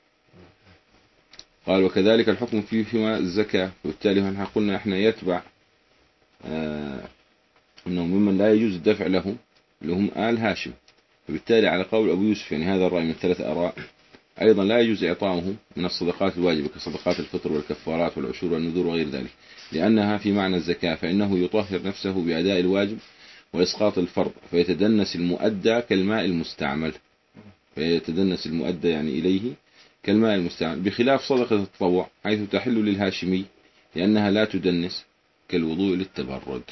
قال وكذلك الحكم فيه فيما الزكاة، وبالتالي هنا قلنا احنا يتبع آه انه ممن لا يجوز الدفع لهم اللي هم آل هاشم، وبالتالي على قول أبو يوسف يعني هذا الرأي من ثلاث آراء، أيضا لا يجوز إعطاؤهم من الصدقات الواجبة كصدقات الفطر والكفارات والعشور والنذور وغير ذلك، لأنها في معنى الزكاة، فإنه يطهر نفسه بأداء الواجب وإسقاط الفرض، فيتدنس المؤدى كالماء المستعمل، فيتدنس المؤدى يعني إليه كالماء المستعمل، بخلاف صدقة التطوع حيث تحل للهاشمي لأنها لا تدنس كالوضوء للتبرد.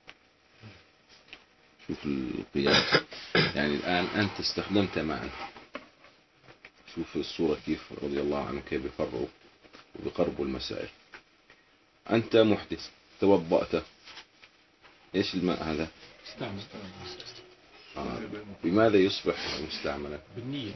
شوف القياس، يعني الآن أنت استخدمت ماء، شوف الصورة كيف رضي الله عنه كيف بيفرقوا وبيقربوا المسائل. أنت محدث توضأت، إيش الماء هذا؟ استعمل. آه. بماذا يصبح مستعملا؟ بالنية.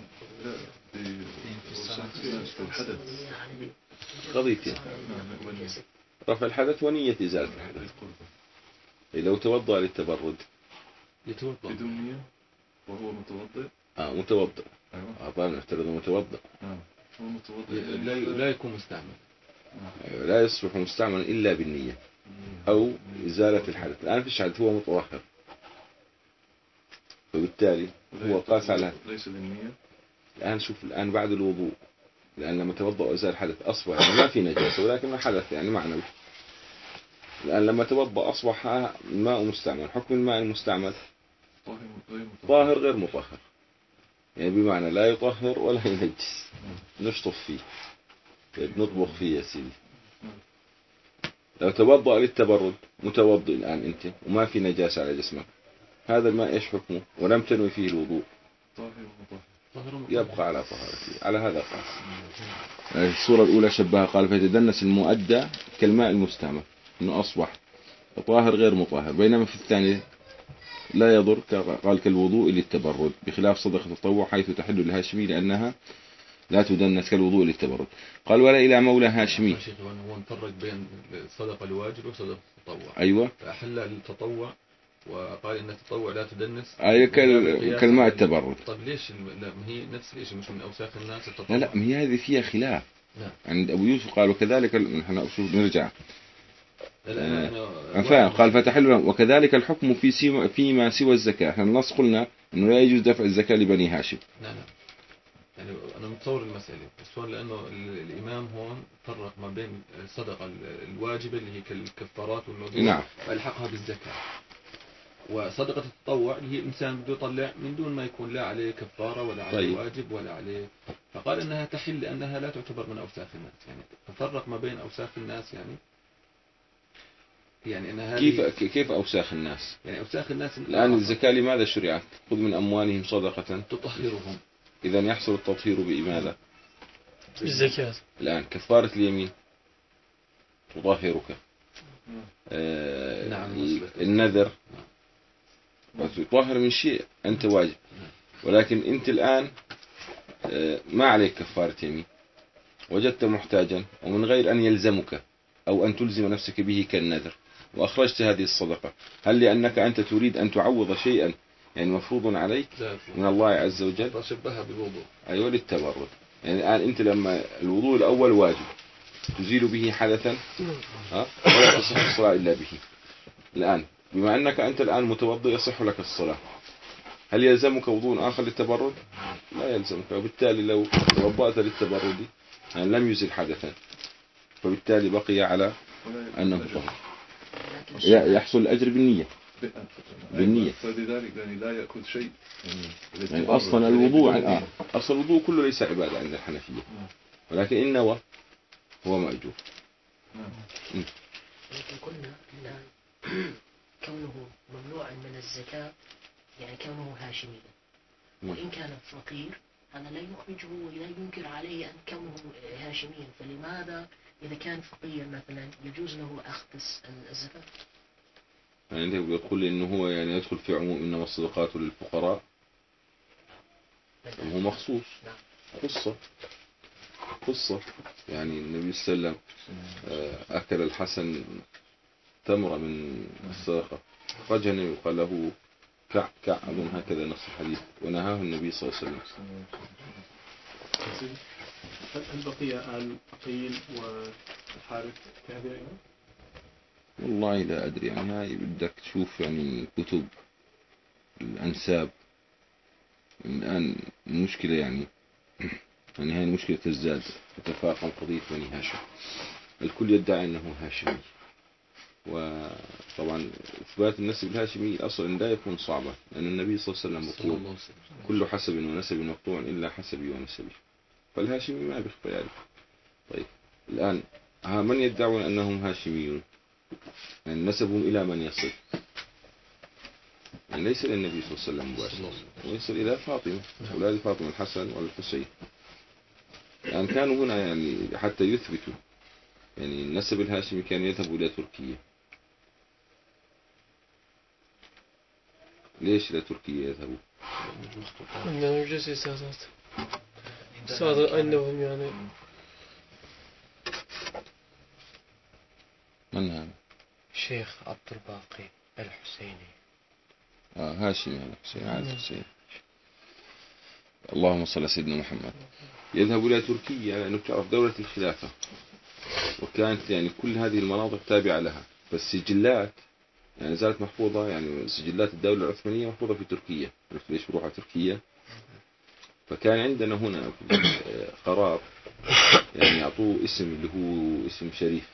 في الحدث قضيتين، رفع الحدث ونية إزالة الحدث. لو توضأ للتبرد يتوضأ بدون نية وهو متوضئ. آه متوضئ. أيوة. آه طبعا نفترض متوضئ. نعم هو متوضئ. لا لا يكون مستعمل. أيوة. لا يصبح مستعملا إلا بالنية أو إزالة الحدث. الآن فيش حدث، هو متطهر، فبالتالي هو قاس على ليس بالنية. الآن شوف الآن بعد الوضوء، لأن لما توضأ وأزال الحدث أصبح يعني ما في نجاسة ولكن ما حدث يعني معنوي. الآن لما توضأ أصبح الماء مستعمل. حكم الماء المستعمل طاهر غير مطهر، يعني بمعنى لا يطهر ولا ينجس، نشطف فيه نطبخ فيه يا سيدي. لو توضأ للتبرد متوضئ الآن أنت وما في نجاسة على جسمك، هذا الماء إيش حكمه ولم تنوي فيه الوضوء؟ طاهر مطهر. يبقى على طهارته. على هذا قاس. الصورة الأولى شبهها قال فيتدنس المؤدى كالماء المستعمل، إنه أصبح طاهر غير مطهر. بينما في الثاني لا يضر، قال كالوضوء للتبرد، بخلاف صدقة التطوع حيث تحل الهاشمي لأنها لا تدنس كالوضوء للتبرد. قال ولا إلى مولى هاشمي. شيخ هو نفرق بين الصدقة الواجب وصدقة التطوع. أيوة. فأحل التطوع وقال إن التطوع لا تدنس. أي كالماء التبرد. طيب ليش لا ما هي نفس الشيء مش من أوساخ الناس التطوع؟ لا لا ما هي هذه فيها خلاف. نعم. عند أبو يوسف قال وكذلك نحن شوف نرجع. آه فاهم. قال فتحل وكذلك الحكم في سيما فيما سوى الزكاة. احنا النص قلنا إنه لا يجوز دفع الزكاة لبني هاشم. نعم. يعني أنا متصور المسألة، بس هو لأنه الإمام هون فرق ما بين الصدقة الواجبة اللي هي كالكفارات والنذور. نعم. وألحقها بالزكاة. وصدقة التطوع اللي هي الإنسان بده يطلع من دون ما يكون لا عليه كفارة ولا عليه طيب. واجب ولا عليه، فقال أنها تحل لأنها لا تعتبر من أوساخ الناس. يعني تفرق ما بين أوساخ الناس، يعني يعني أنها كيف كيف أوساخ الناس؟ يعني أوساخ الناس الآن الزكاة لماذا شرعت؟ خذ من أموالهم صدقة تطهرهم. إذا يحصل التطهير بماذا؟ بالزكاة. الآن كفارة اليمين تطهرك. آه نعم. النذر تطهر من شيء أنت واجب، ولكن أنت الآن آه ما عليك كفارة يمين، وجدت محتاجا ومن غير أن يلزمك أو أن تلزم نفسك به كالنذر وأخرجت هذه الصدقة، هل لأنك أنت تريد أن تعوض شيئا يعني مفروض عليك من الله عز وجل؟ فشبهها بالوضوء. أيوة للتبرد. يعني الآن أنت لما الوضوء الأول واجب تزيل به حدثا ها ولا تصح الصلاة إلا به. الآن بما أنك أنت الآن متوضئ يصح لك الصلاة، هل يلزمك وضوء آخر للتبرد؟ لا يلزمك، وبالتالي لو توضأت للتبرد يعني لم يزل حدثا، فبالتالي بقي على أنه طهر. يحصل الأجر بالنية. بالنية. فلذلك يعني لا يأخذ شيء. يعني أصلا الوضوء آه. أصل الوضوء كله ليس عبادة عند الحنفية، ولكن إن نوى هو مأجور. لكن قلنا أن كونه ممنوعا من الزكاة يعني كونه هاشميا، وإن كان فقير هذا لا يخرجه ولا ينكر عليه أن كونه هاشميا، فلماذا إذا كان فقير مثلا يجوز له أخذ الزكاة؟ يعني أنت بتقول إنه هو يعني يدخل في عموم إنما الصدقات للفقراء، هو مخصوص قصة قصة يعني النبي صلى الله عليه وسلم أكل الحسن تمرة من الصدقة، فجأة يقال له كع كع أظن هكذا نص الحديث، ونهاه النبي صلى الله عليه وسلم. هل بقي آل عقيل والحارث في هذه الأيام؟ والله لا أدري، يعني هاي بدك تشوف يعني كتب الأنساب. الآن المشكلة يعني يعني هاي المشكلة تزداد تتفاقم قضية بني هاشم، الكل يدعي أنه هاشمي، وطبعا إثبات النسب الهاشمي أصلا لا يكون صعبا، لأن النبي صلى الله عليه وسلم يقول كل حسب ونسب مقطوع إلا حسبي ونسبي. فالهاشمي ما بيخفى يعني. طيب الآن ها من يدعون أنهم هاشميون؟ يعني نسبهم إلى من يصل؟ يعني ليس للنبي صلى الله عليه وسلم مباشرة، ويصل إلى فاطمة، أولاد فاطمة الحسن والحسين. يعني كانوا هنا يعني حتى يثبتوا يعني النسب الهاشمي كان يذهب إلى تركيا. ليش إلى تركيا يذهبوا؟ عندنا يوجد سياسات صادر أنهم يعني من هذا؟ شيخ عبد الباقي الحسيني. آه هاشمي هذا حسين عاد حسين. اللهم صل على سيدنا محمد. يذهب إلى تركيا لأنه تعرف دولة الخلافة، وكانت يعني كل هذه المناطق تابعة لها، فالسجلات يعني زالت محفوظة، يعني سجلات الدولة العثمانية محفوظة في تركيا. عرفت ليش بروح على تركيا؟ فكان عندنا هنا قرار يعني يعطوه اسم اللي هو اسم شريف،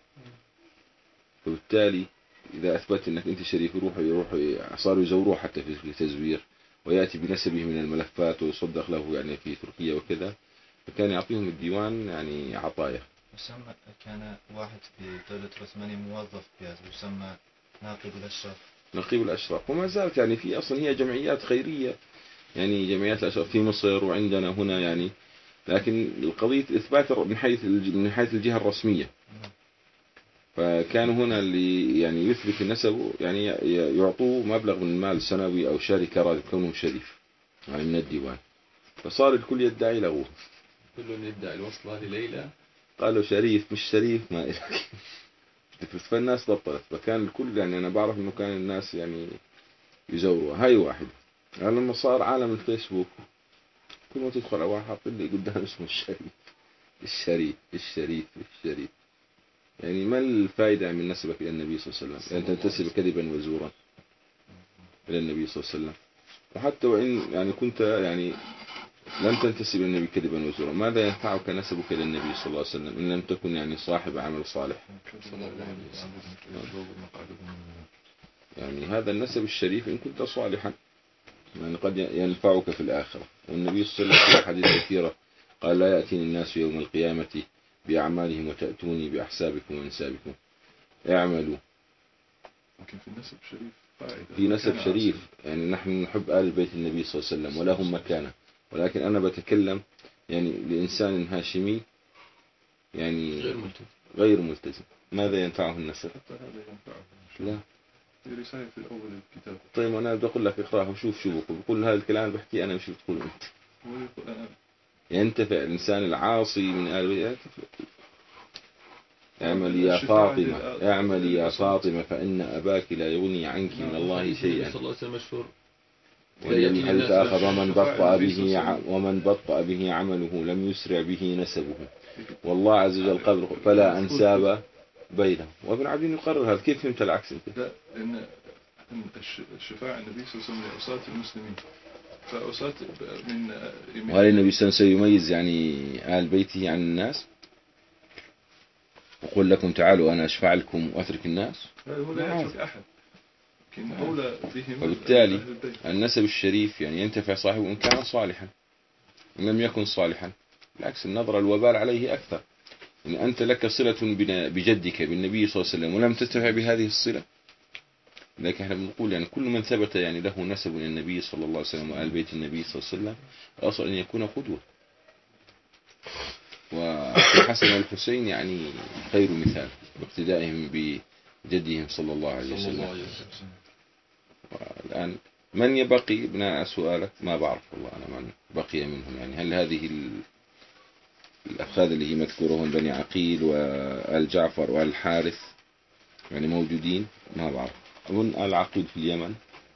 فبالتالي إذا أثبت أنك أنت شريف يروح يروح صاروا يزوروه حتى في التزوير، ويأتي بنسبه من الملفات ويصدق له يعني في تركيا وكذا، فكان يعطيهم الديوان يعني عطايا. يسمى كان واحد في دولة العثمانية موظف بها يسمى ناقب الأشراف. نقيب الأشراف. وما زالت يعني في أصلا هي جمعيات خيرية، يعني جمعيات الأشراف في مصر وعندنا هنا يعني، لكن القضية إثبات من حيث من حيث الجهة الرسمية. فكانوا هنا اللي يعني يثبت النسب يعني يعطوه مبلغ من المال سنوي أو شهري كرا كونه شريف يعني من الديوان، فصار الكل يدعي له. كل يدعي الوصلة لليلى، قالوا شريف مش شريف ما إلك. فالناس بطلت، فكان الكل يعني أنا بعرف إنه كان الناس يعني يزوروا. هاي واحد. يعني لما صار عالم الفيسبوك كل ما تدخل على واحد اللي قدام اسمه الشريف الشريف الشريف الشريف. يعني ما الفائدة من نسبك إلى النبي صلى الله عليه وسلم؟ أن تنتسب كذبا وزورا إلى النبي صلى الله عليه وسلم. وحتى وإن يعني كنت يعني لم تنتسب إلى النبي كذبا وزورا، ماذا ينفعك نسبك إلى النبي صلى الله عليه وسلم إن لم تكن يعني صاحب عمل صالح؟ يعني هذا النسب الشريف إن كنت صالحا يعني قد ينفعك في الآخرة. والنبي صلى الله عليه وسلم في حديث كثيرة قال لا يأتيني الناس يوم القيامة بأعمالهم وتأتوني بأحسابكم وانسابكم. اعملوا. لكن في النسب شريف فائدة. في نسب شريف يعني نحن نحب آل بيت النبي صلى الله عليه وسلم ولهم مكانة، ولكن أنا بتكلم يعني لإنسان هاشمي يعني غير ملتزم غير ملتزم ماذا ينفعه النسب؟ حتى هذا ينفعه. لا. في رسالة في أول الكتاب. طيب أنا بدي أقول لك اقرأها وشوف شو بقول. بقول هذا الكلام بحكي أنا مش بتقول أنت. هو يقول أنا ينتفع الإنسان العاصي من آل بيت. اعملي يا الشفاعة فاطمة للأ- اعملي يا للأصل. فاطمة فإن أباك لا يغني عنك من الله النبي شيئا. صلى الله عليه وسلم مشهور. والذي الحديث آخر ومن بطأ به النبي ع- ومن بطأ به عمله لم يسرع به نسبه والله عز وجل قبل فلا أنساب بينه. وابن عبدين يقرر هذا. كيف فهمت العكس أنت؟ لا، لأن إن الش- الشفاعة النبي صلى الله عليه وسلم لعصاة المسلمين، فعصاة من من- وهل النبي صلى الله عليه وسلم سيميز يعني آل بيته عن الناس وقل لكم تعالوا أنا أشفع لكم وأترك الناس؟ هو لا نعم. يترك أحد، لكن أولى بهم وبالتالي أهل البيت. النسب الشريف يعني ينتفع صاحبه إن كان صالحا. إن لم يكن صالحا بالعكس النظر الوبال عليه أكثر. إن أنت لك صلة بنا- بجدك بالنبي صلى الله عليه وسلم ولم تنتفع بهذه الصلة. لكن احنا بنقول يعني كل من ثبت يعني له نسب إلى النبي صلى الله عليه وسلم وآل بيت النبي صلى الله عليه وسلم الأصل أن يكون قدوة. والحسن والحسين يعني خير مثال باقتدائهم بجدهم صلى الله عليه صلى الله وسلم. عليه وسلم. والآن من يبقي بناء على سؤالك ما بعرف والله أنا من بقي منهم. يعني هل هذه ال- الأفراد اللي هي مذكورة هون بني عقيل وآل جعفر وآل الحارث يعني موجودين؟ ما بعرف. أظن آل عقيل في اليمن.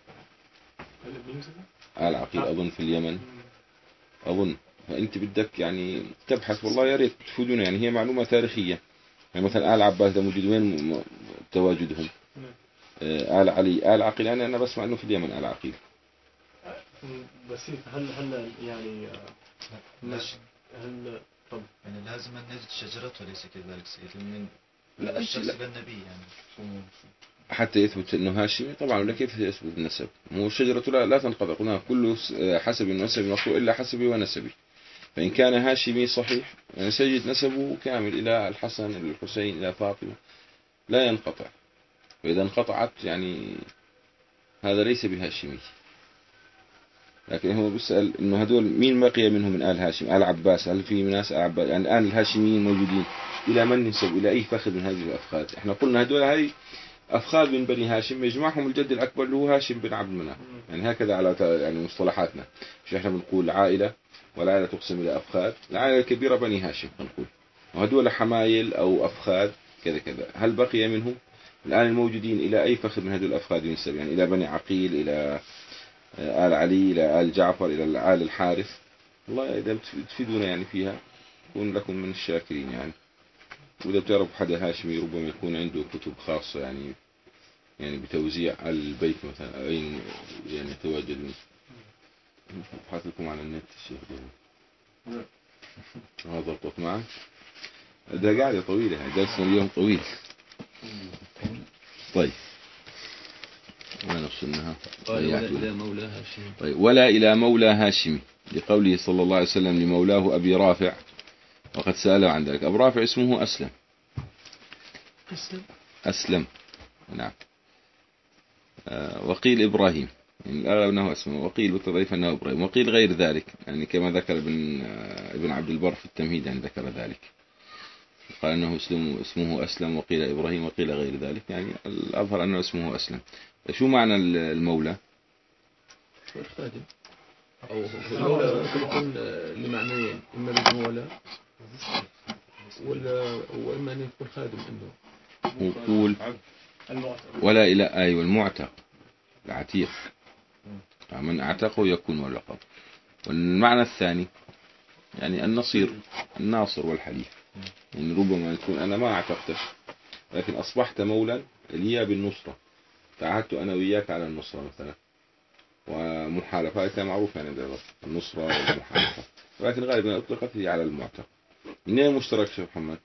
آل عقيل أظن في اليمن أظن. فأنت بدك يعني تبحث والله يا ريت تفيدونا. يعني هي معلومة تاريخية. يعني مثلا آل عباس ده موجود وين م- تواجدهم؟ آه، آل علي آل عقيل أنا أنا بسمع إنه في اليمن آل عقيل. بسيط. هل هل يعني آه، مش هل طب يعني لازم أن نجد شجرته ليس كذلك سيد من لا، الشخص لا. إلى النبي يعني. حتى يثبت انه هاشمي طبعا ولا كيف يثبت النسب؟ مو الشجرة لا, لا تنقطع. قلنا كل س- حسب النسب مقطوع الا حسبي ونسبي. فإن كان هاشمي صحيح يعني سيد نسبه كامل إلى الحسن إلى الحسين إلى فاطمة لا ينقطع، وإذا انقطعت يعني هذا ليس بهاشمي. لكن هو بيسأل إنه هذول مين بقي منهم من آل هاشم؟ آل عباس، هل في ناس آل عباس يعني الآن الهاشميين موجودين إلى من ينسب إلى أي فخذ من هذه الأفخاذ؟ إحنا قلنا هذول هاي أفخاذ من بني هاشم يجمعهم الجد الأكبر اللي هو هاشم بن عبد المناف، يعني هكذا على يعني مصطلحاتنا. مش إحنا بنقول عائلة والعائلة تقسم إلى أفخاذ، العائلة الكبيرة بني هاشم بنقول، وهذول حمايل أو أفخاذ كذا كذا. هل بقي منهم الآن الموجودين إلى أي فخذ من هذه الأفخاذ ينسب؟ يعني إلى بني عقيل، إلى آل علي، إلى آل جعفر، إلى آل الحارث؟ والله إذا تفيدونا يعني فيها يكون لكم من الشاكرين يعني. وإذا بتعرف حدا هاشمي ربما يكون عنده كتب خاصة يعني يعني بتوزيع البيت مثلا أين يعني يتواجدون. أبحث لكم على النت الشيخ ده هذا ضبطت معك. ده قاعدة طويلة يعني درسنا اليوم طويل. طيب ما نفسنها. قال ولا إلى مولى هاشمي. طيب ولا إلى مولى هاشمي لقوله صلى الله عليه وسلم لمولاه أبي رافع وقد سأله عن ذلك. أبو رافع اسمه أسلم. أسلم أسلم نعم. آه وقيل إبراهيم يعني الأغلب أنه اسمه، وقيل بالتضعيف أنه إبراهيم، وقيل غير ذلك يعني كما ذكر ابن آه ابن عبد البر في التمهيد يعني ذكر ذلك، قال أنه اسمه, اسمه أسلم، وقيل إبراهيم، وقيل غير ذلك، يعني الأظهر أنه اسمه أسلم. شو معنى المولى؟ الخادم أو المولى ممكن يكون لمعنيين، إما بالمولى ولا وإما أن يكون خادم عنده. وقول ولا إلى أي والمعتق العتيق من أعتقه يكون ملقب. والمعنى الثاني يعني النصير الناصر والحليف، يعني ربما يكون أنا ما أعتقتك لكن أصبحت مولا لي بالنصرة، تعهدت أنا وياك على النصرة مثلا ومحالفة، هذا معروف يعني بالضبط النصرة والمحالفة، ولكن غالبا أطلقت هي على المعتق. منين مشترك شيخ محمد؟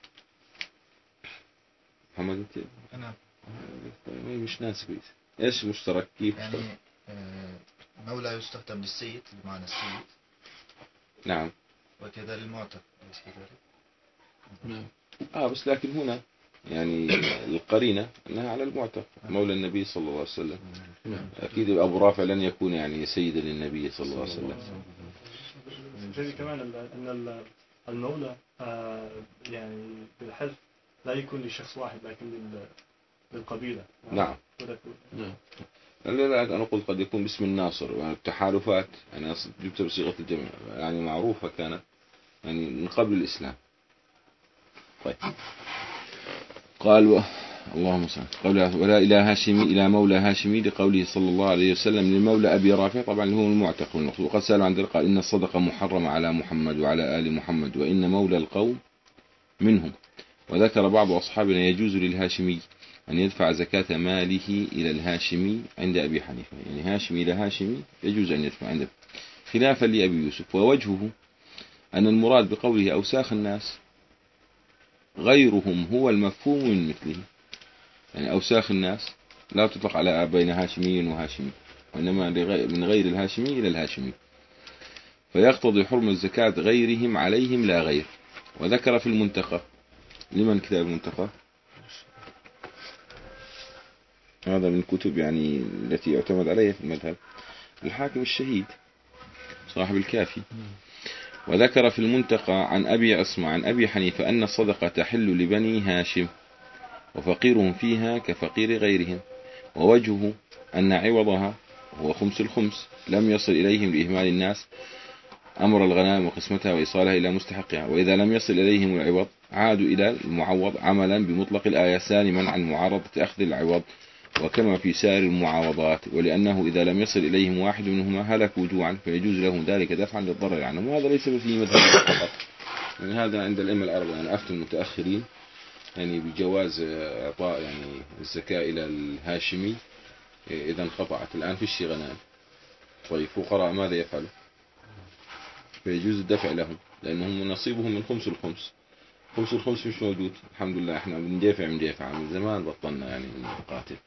محمد أنت؟ أنا مش ناس كويس. إيش مشترك كيف؟ يعني مولى يستخدم للسيد بمعنى السيد. نعم. وكذا للمعتق ليس كذلك؟ نعم. آه بس لكن هنا يعني القرينة أنها على المعتق مولى النبي صلى الله عليه وسلم. نعم. أكيد أبو رافع لن يكون يعني سيدا للنبي صلى الله عليه وسلم. زي كمان أن المولى يعني بالحذف لا يكون لشخص واحد لكن للقبيلة. نعم. نعم. لا أنا قلت قد يكون باسم الناصر، والتحالفات أنا جبت بصيغة الجمع يعني معروفة كانت يعني من قبل الإسلام. طيب قال و... اللهم صل قال ولا إلى هاشمي إلى مولى هاشمي لقوله صلى الله عليه وسلم للمولى أبي رافع، طبعا هو المعتق والمقصود. وقد سأل عن ذلك قال إن الصدقة محرمة على محمد وعلى آل محمد وإن مولى القوم منهم. وذكر بعض أصحابنا يجوز للهاشمي أن يدفع زكاة ماله إلى الهاشمي عند أبي حنيفة، يعني هاشمي إلى هاشمي يجوز أن يدفع عنده، خلافا لأبي يوسف. ووجهه أن المراد بقوله أوساخ الناس غيرهم هو المفهوم من مثله، يعني أوساخ الناس لا تطلق على بين هاشمي وهاشمي، وإنما من غير الهاشمي إلى الهاشمي، فيقتضي حرم الزكاة غيرهم عليهم لا غير. وذكر في المنتقى، لمن كتاب المنتقى؟ هذا من كتب يعني التي يعتمد عليها في المذهب، الحاكم الشهيد صاحب الكافي. وذكر في المنتقى عن أبي عصمة عن أبي حنيفة أن الصدقة تحل لبني هاشم وفقيرهم فيها كفقير غيرهم، ووجهه أن عوضها هو خمس الخمس لم يصل إليهم لإهمال الناس أمر الغنائم وقسمتها وإيصالها إلى مستحقها، وإذا لم يصل إليهم العوض عادوا إلى المعوض عملا بمطلق الآية سالما عن معارضة أخذ العوض، وكما في سائر المعاوضات، ولأنه إذا لم يصل إليهم واحد منهما هلكوا جوعا فيجوز لهم ذلك دفعا للضرر عنهم. وهذا ليس في مذهب فقط، يعني هذا عند الأئمة الأربعة. يعني أفتى المتأخرين يعني بجواز إعطاء يعني الزكاة إلى الهاشمي إذا انقطعت. الآن فيش غنائم، طيب فقراء ماذا يفعلوا؟ فيجوز الدفع لهم لأنهم نصيبهم من خمس الخمس. خمس الخمس مش موجود الحمد لله، احنا بندافع بندافع من زمان بطلنا يعني من القاتل،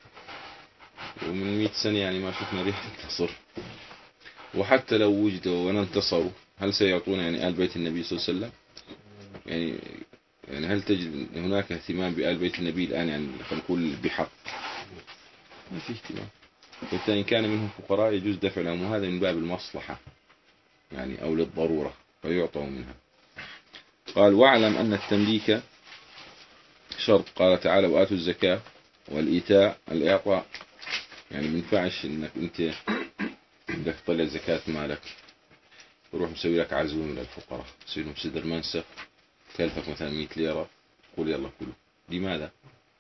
ومن مئة سنة يعني ما شفنا ريحة النصر، وحتى لو وجدوا وننتصروا هل سيعطون يعني آل بيت النبي صلى الله عليه وسلم؟ يعني يعني هل تجد هناك اهتمام بآل بيت النبي الآن، يعني خلينا نقول بحق؟ ما في اهتمام. وإن كان منهم فقراء يجوز دفع لهم، وهذا من باب المصلحة يعني أو للضرورة فيعطوا منها. قال واعلم أن التمليك شرط. قال تعالى وآتوا الزكاة والإيتاء الإعطاء، يعني ما ينفعش إنك أنت بدك تطلع زكاة مالك تروح مسوي لك عزوم للفقراء، تصير لهم صدر منسف كلفك مثلا مئة ليرة قول يلا كله. لماذا؟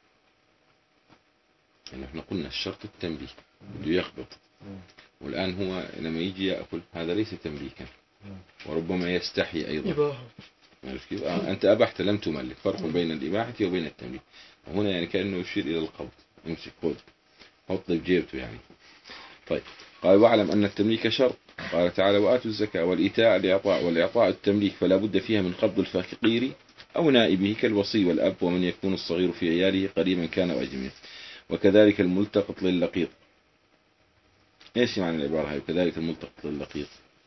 يعني احنا قلنا الشرط التمليك بده يقبض، والآن هو لما يجي يأكل هذا ليس تمليكا، وربما يستحي أيضا. إباحة. كيف؟ أنت أبحت لم تملك، فرق بين الإباحة وبين التمليك. وهنا يعني كأنه يشير إلى القبض، يمسك خذ حط بجيبته يعني. طيب قال واعلم أن التمليك شرط. قال تعالى وآتوا الزكاة والإيتاء الإعطاء، والإعطاء التمليك فلا بد فيها من قبض الفقير أو نائبه كالوصي والأب ومن يكون الصغير في عياله قريبا كان أو أجنبيا، وكذلك الملتقط للقيط. ايش معنى العبارة هاي وكذلك الملتقط للقيط؟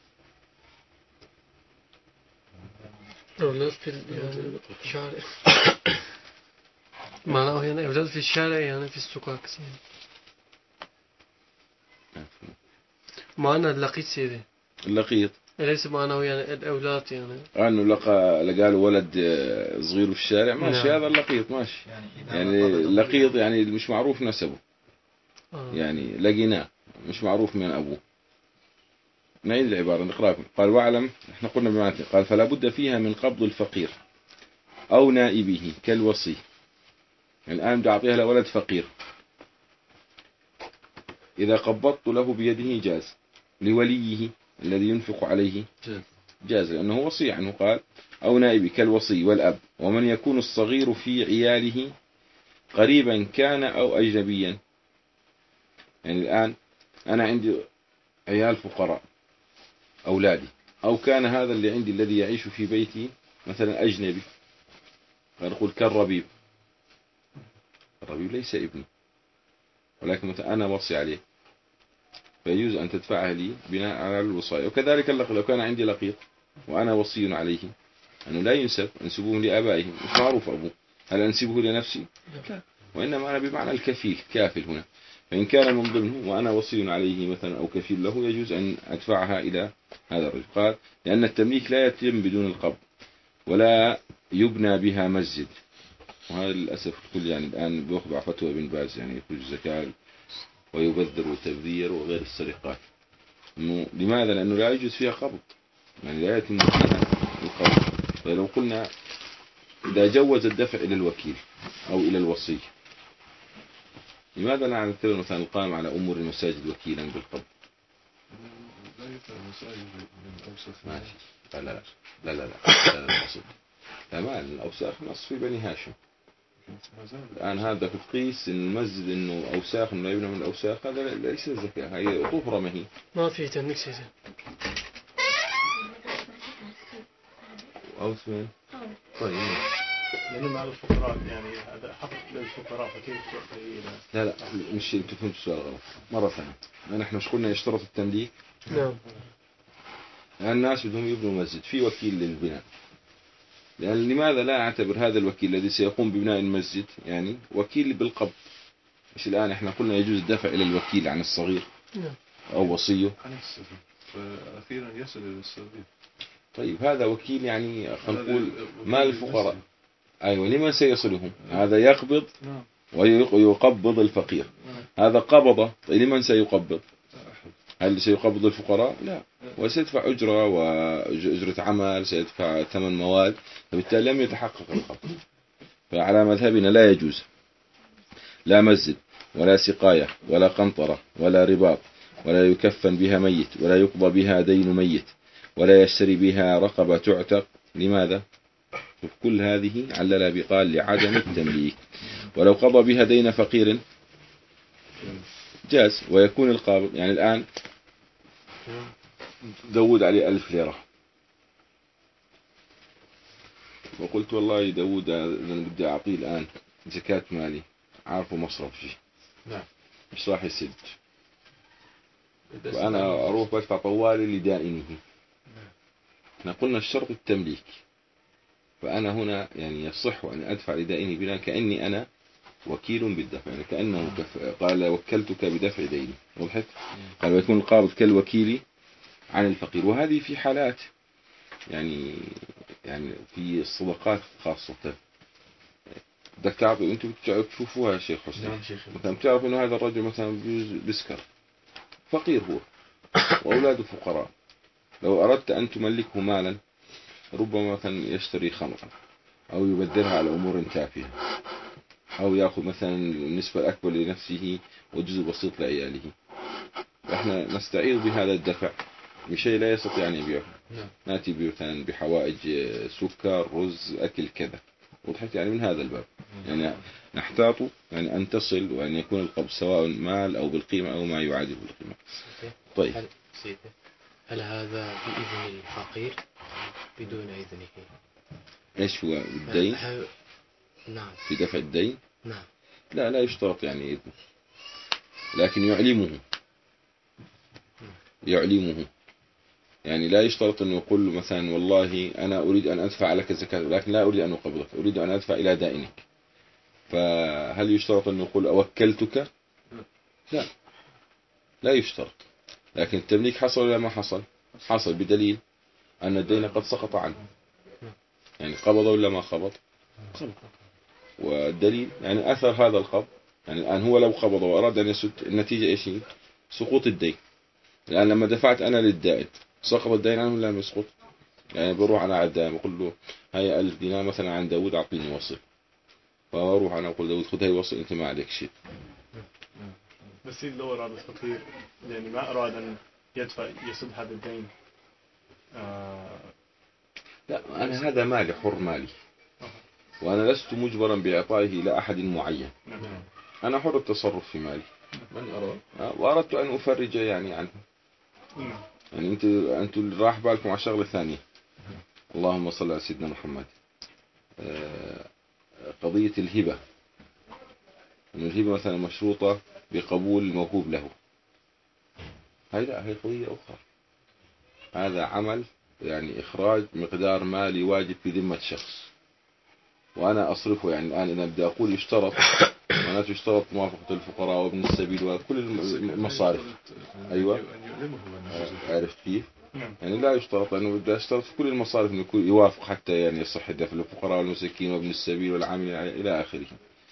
أولاد في يعني الشارع. معناه يعني أولاد في الشارع يعني في السوق. معنى اللقيط سيدي اللقيط ليس معناه يعني الأولاد يعني أنه لقى لقاله ولد صغير في الشارع ماشي. نعم. هذا اللقيط ماشي يعني, يعني اللقيط يعني مش معروف نسبه آه. يعني لقيناه مش معروف من أبوه. نعيد العبارة نقرأكم. قال واعلم احنا قلنا بمعنى قال فلا بد فيها من قبض الفقير أو نائبه كالوصي. يعني الآن بدي أعطيها لولد فقير، إذا قبضت له بيده جاز، لوليه الذي ينفق عليه جاز لأنه وصي عنه. قال أو نائبه كالوصي والأب ومن يكون الصغير في عياله قريبا كان أو أجنبيا. يعني الآن أنا عندي عيال فقراء أولادي، أو كان هذا اللي عندي الذي يعيش في بيتي مثلا أجنبي، نقول كالربيب. الربيب ليس ابني ولكن مثلا أنا وصي عليه، فيجوز أن تدفعها لي بناء على الوصاية. وكذلك اللقيط، لو كان عندي لقيط وأنا وصي عليه أنه لا ينسب، أنسبوه لآبائهم مش معروف أبوه، هل أنسبه لنفسي؟ لا، وإنما أنا بمعنى الكفيل كافل هنا. فإن كان من ضمنه وأنا وصي عليه مثلا أو كفيل له يجوز أن أدفعها إلى هذا الرجل. قال لأن التمليك لا يتم بدون القبض ولا يبنى بها مسجد. وهذا للأسف الكل يعني الآن بيأخذ على فتوى ابن باز، يعني يخرج الزكاة ويبذر وتبذير وغير السرقات. لماذا؟ لأنه لا يجوز فيها قبض، يعني لا يتم فيها القبض. فلو قلنا إذا جوز الدفع إلى الوكيل أو إلى الوصي، لماذا لا نعتبر مثلا القائم على أمور المساجد وكيلا بالقبض؟ لا يفعل المساجد من أوسخ. ماشي. لا لا لا لا لا لا لا لا تمام. الأوساخ نص في بني هاشم. الآن هذا تقيس إن المسجد إنه أوساخ إنه يبنى من الأوساخ، هذا ليس زكاة، هي طهرة ما هي. ما في تمليك سيدي. أو فين؟ طيب. لأنه مع الفقراء يعني هذا حق للفقراء فكيف تعطي إلى. لا لا مش أنتوا فهمتوا السؤال غلط مرة ثانية. نحن مش قلنا يشترط التمليك؟ نعم. الناس بدهم يبنوا مسجد في وكيل للبناء. لأن لماذا لا أعتبر هذا الوكيل الذي سيقوم ببناء المسجد يعني وكيل بالقبض؟ مش الآن احنا قلنا يجوز الدفع إلى الوكيل عن الصغير أو وصيه عن الصغير، فأخيرا يصل إلى الصغير. طيب هذا وكيل يعني خلينا نقول مال الفقراء. أيوة لمن سيصلهم؟ هذا يقبض ويقبض الفقير. هذا قبض، طيب لمن سيقبض؟ هل سيقبض الفقراء؟ لا، وسيدفع أجرة وأجرة عمل، سيدفع ثمن مواد، فبالتالي لم يتحقق القبض. فعلى مذهبنا لا يجوز لا مسجد ولا سقاية ولا قنطرة ولا رباط، ولا يكفن بها ميت، ولا يقضى بها دين ميت، ولا يشتري بها رقبة تعتق. لماذا؟ كل هذه علل بقال لعدم التمليك. ولو قضى بها دين فقير جاز ويكون القابض. يعني الآن داود عليه ألف ليرة وقلت والله داود أنا بدي أعطيه الآن زكاة مالي، عارفه مصرف شيء نعم مش راح يسد، وأنا أروح بدفع طوالي لدائنه. احنا قلنا الشرط التمليك، فأنا هنا يعني يصح أن أدفع لدائني بناء كأني أنا وكيل بالدفع، يعني كأنه كف... قال وكلتك بدفع ديني، وضحت؟ قال ويكون القابض كالوكيل عن الفقير. وهذه في حالات يعني يعني في الصدقات خاصة بدك تعرفوا انتم تشوفوها يا شيخ حسين. نعم شيخ. مثلا بتعرف انه هذا الرجل مثلا بيسكر، فقير هو واولاده فقراء، لو اردت ان تملكه مالا ربما مثلا يشتري خمرا او يبدلها على امور تافهه، او ياخذ مثلا النسبة الاكبر لنفسه وجزء بسيط لعياله، احنا نستعيض بهذا الدفع بشيء لا يستطيع ان يبيعه. نعم. ناتي مثلا بحوائج سكر رز اكل كذا، وضحت؟ يعني من هذا الباب يعني نحتاط يعني ان تصل وان يكون القبض سواء مال او بالقيمة او ما يعادل بالقيمة. طيب هل, هل هذا بإذن الفقير بدون إذنه؟ ايش هو الدين؟ هل... نعم. في دفع الدين؟ نعم. لا لا يشترط يعني إذنه، لكن يعلمه يعلمه يعني لا يشترط أن يقول مثلا والله أنا أريد أن أدفع لك الزكاة لكن لا أريد أن أقبضك، أريد أن أدفع إلى دائنك، فهل يشترط أن يقول أوكلتك؟ لا لا يشترط، لكن التمليك حصل ولا ما حصل؟ حصل بدليل أن الدين قد سقط عنه، يعني قبض ولا ما قبض؟ قبض. والدليل يعني أثر هذا القبض، يعني الآن هو لو قبض وأراد أن يسد النتيجة إيش هي؟ سقوط الدين. الآن لما دفعت أنا للدائن سقط الدين عنه ولا يسقط؟ يعني بروح أنا على الدائن بقول له هاي ألف دينار مثلا عن داود أعطيني وصل، فأروح أنا أقول داود خذ هاي وصل أنت ما عليك شيء. بس لو أراد الفقير يعني ما أراد أن يدفع يسد هذا الدين آه لا أنا هذا مالي حر مالي، وأنا لست مجبرا بإعطائه إلى أحد معين، أنا حر التصرف في مالي من أراد وأردت أن أفرج يعني عنه. يعني أنت أنتوا راح بالكم على شغلة ثانية. اللهم صل على سيدنا محمد. قضية الهبة، إن الهبة مثلا مشروطة بقبول الموهوب له، هاي لا هي قضية أخرى. هذا عمل يعني إخراج مقدار مالي واجب في ذمة شخص وأنا أصرفه. يعني الآن إذا بدي أقول يشترط معناته يشترط موافقة الفقراء وابن السبيل وكل المصارف. أيوة عرفت كيف؟ يعني لا يشترط أنه بدي أشترط في كل المصارف أنه يكون يوافق حتى يعني يصح الدفع للفقراء والمساكين وابن السبيل والعامل إلى آخره.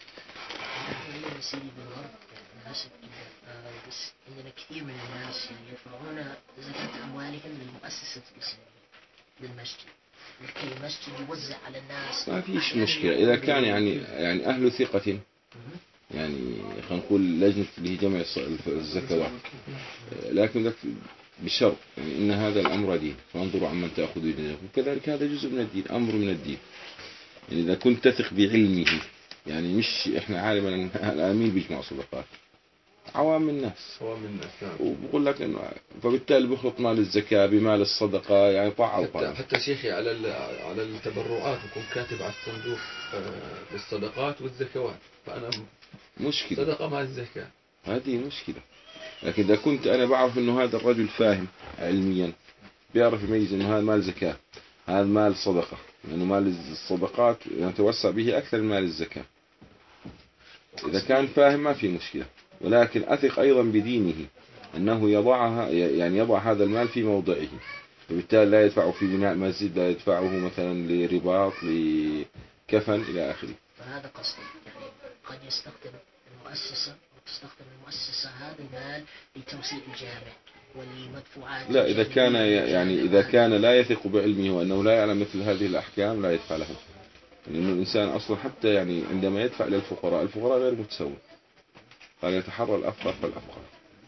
بس عندنا كثير من الناس يعني يدفعون زكاة أموالهم للمؤسسة الإسلامية للمسجد لكي المسجد يوزع على الناس. ما فيش مشكلة إذا كان يعني يعني أهل ثقة، يعني خلينا نقول لجنة اللي هي جمع الزكوات، لكن ذاك بشرط يعني إن هذا الأمر دين فانظروا عمن تأخذوا دينكم، وكذلك هذا جزء من الدين أمر من الدين. يعني إذا كنت تثق بعلمه، يعني مش إحنا عالم الأمين بيجمع صدقات عوام الناس عوام الناس وبقول لك إنه فبالتالي بيخلط مال الزكاة بمال الصدقة يعني طاعة حتى, حتى شيخي على على التبرعات يكون كاتب على الصندوق بالصدقات والزكوات، فأنا مشكلة صدقة مع الزكاة هذه مشكلة. لكن إذا كنت أنا بعرف إنه هذا الرجل فاهم علميا بيعرف يميز إنه هذا مال زكاة هذا مال صدقة، لأنه مال الصدقات يتوسع به أكثر من مال الزكاة، إذا كان فاهم ما في مشكلة. ولكن أثق أيضا بدينه أنه يضعها يعني يضع هذا المال في موضعه، وبالتالي لا يدفعه في بناء مسجد، لا يدفعه مثلا لرباط لكفن إلى آخره. فهذا قصدي يعني قد يستخدم المؤسسة وتستخدم المؤسسة هذا المال لتوسيع الجامع والمدفوعات. لا إذا كان يعني إذا كان لا يثق بعلمه وأنه لا يعلم مثل هذه الأحكام لا يدفع له، لأنه الإنسان أصلا حتى يعني عندما يدفع للفقراء الفقراء غير متساوي، قال يتحرى الأفقر فالأفقر.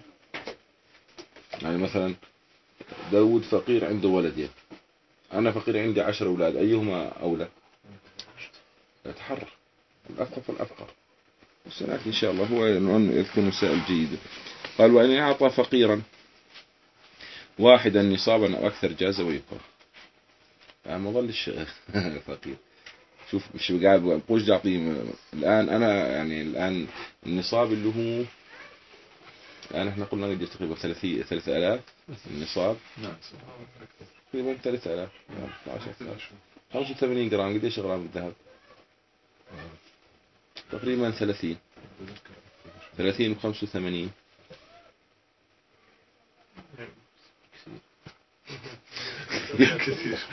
يعني مثلا داود فقير عنده ولدين، أنا فقير عندي عشر أولاد، أيهما أولى؟ يتحرى الأفقر فالأفقر. وسنأتي إن شاء الله هو أنه يذكر مسائل جيدة. قال وإن أعطى فقيرا واحدا نصابا أو أكثر جاز ويكره. يعني ما ظلش فقير، شوف مش قاعد بقولش أعطيه الآن أنا يعني الآن النصاب اللي هو الآن احنا قلنا نقدر تقريبا ثلاثة ثلاثة آلاف النصاب. نعم تقريبا ثلاثة آلاف خمسة وثمانين جرام. قديش غرام الذهب؟ تقريبا ثلاثين ثلاثين وخمسة وثمانين. كثير.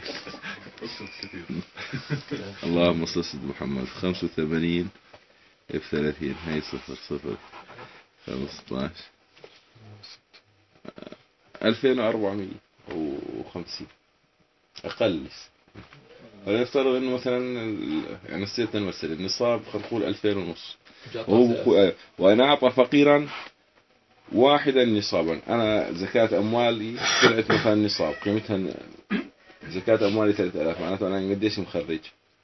اللهم صل على محمد. خمسة وثمانين في ثلاثين هاي صفر صفر خمسة عشر ألفين وأربعمية وخمسين أقل. ونفترض إنه مثلا يعني السيد المسألة النصاب خلينا نقول ألفين ونص، وأنا أعطى فقيرا واحدا نصابا. أنا زكاة أموالي طلعت مثلا نصاب قيمتها زكاة أموالي ثلاثة آلاف، معناته أنا قديش مخرج؟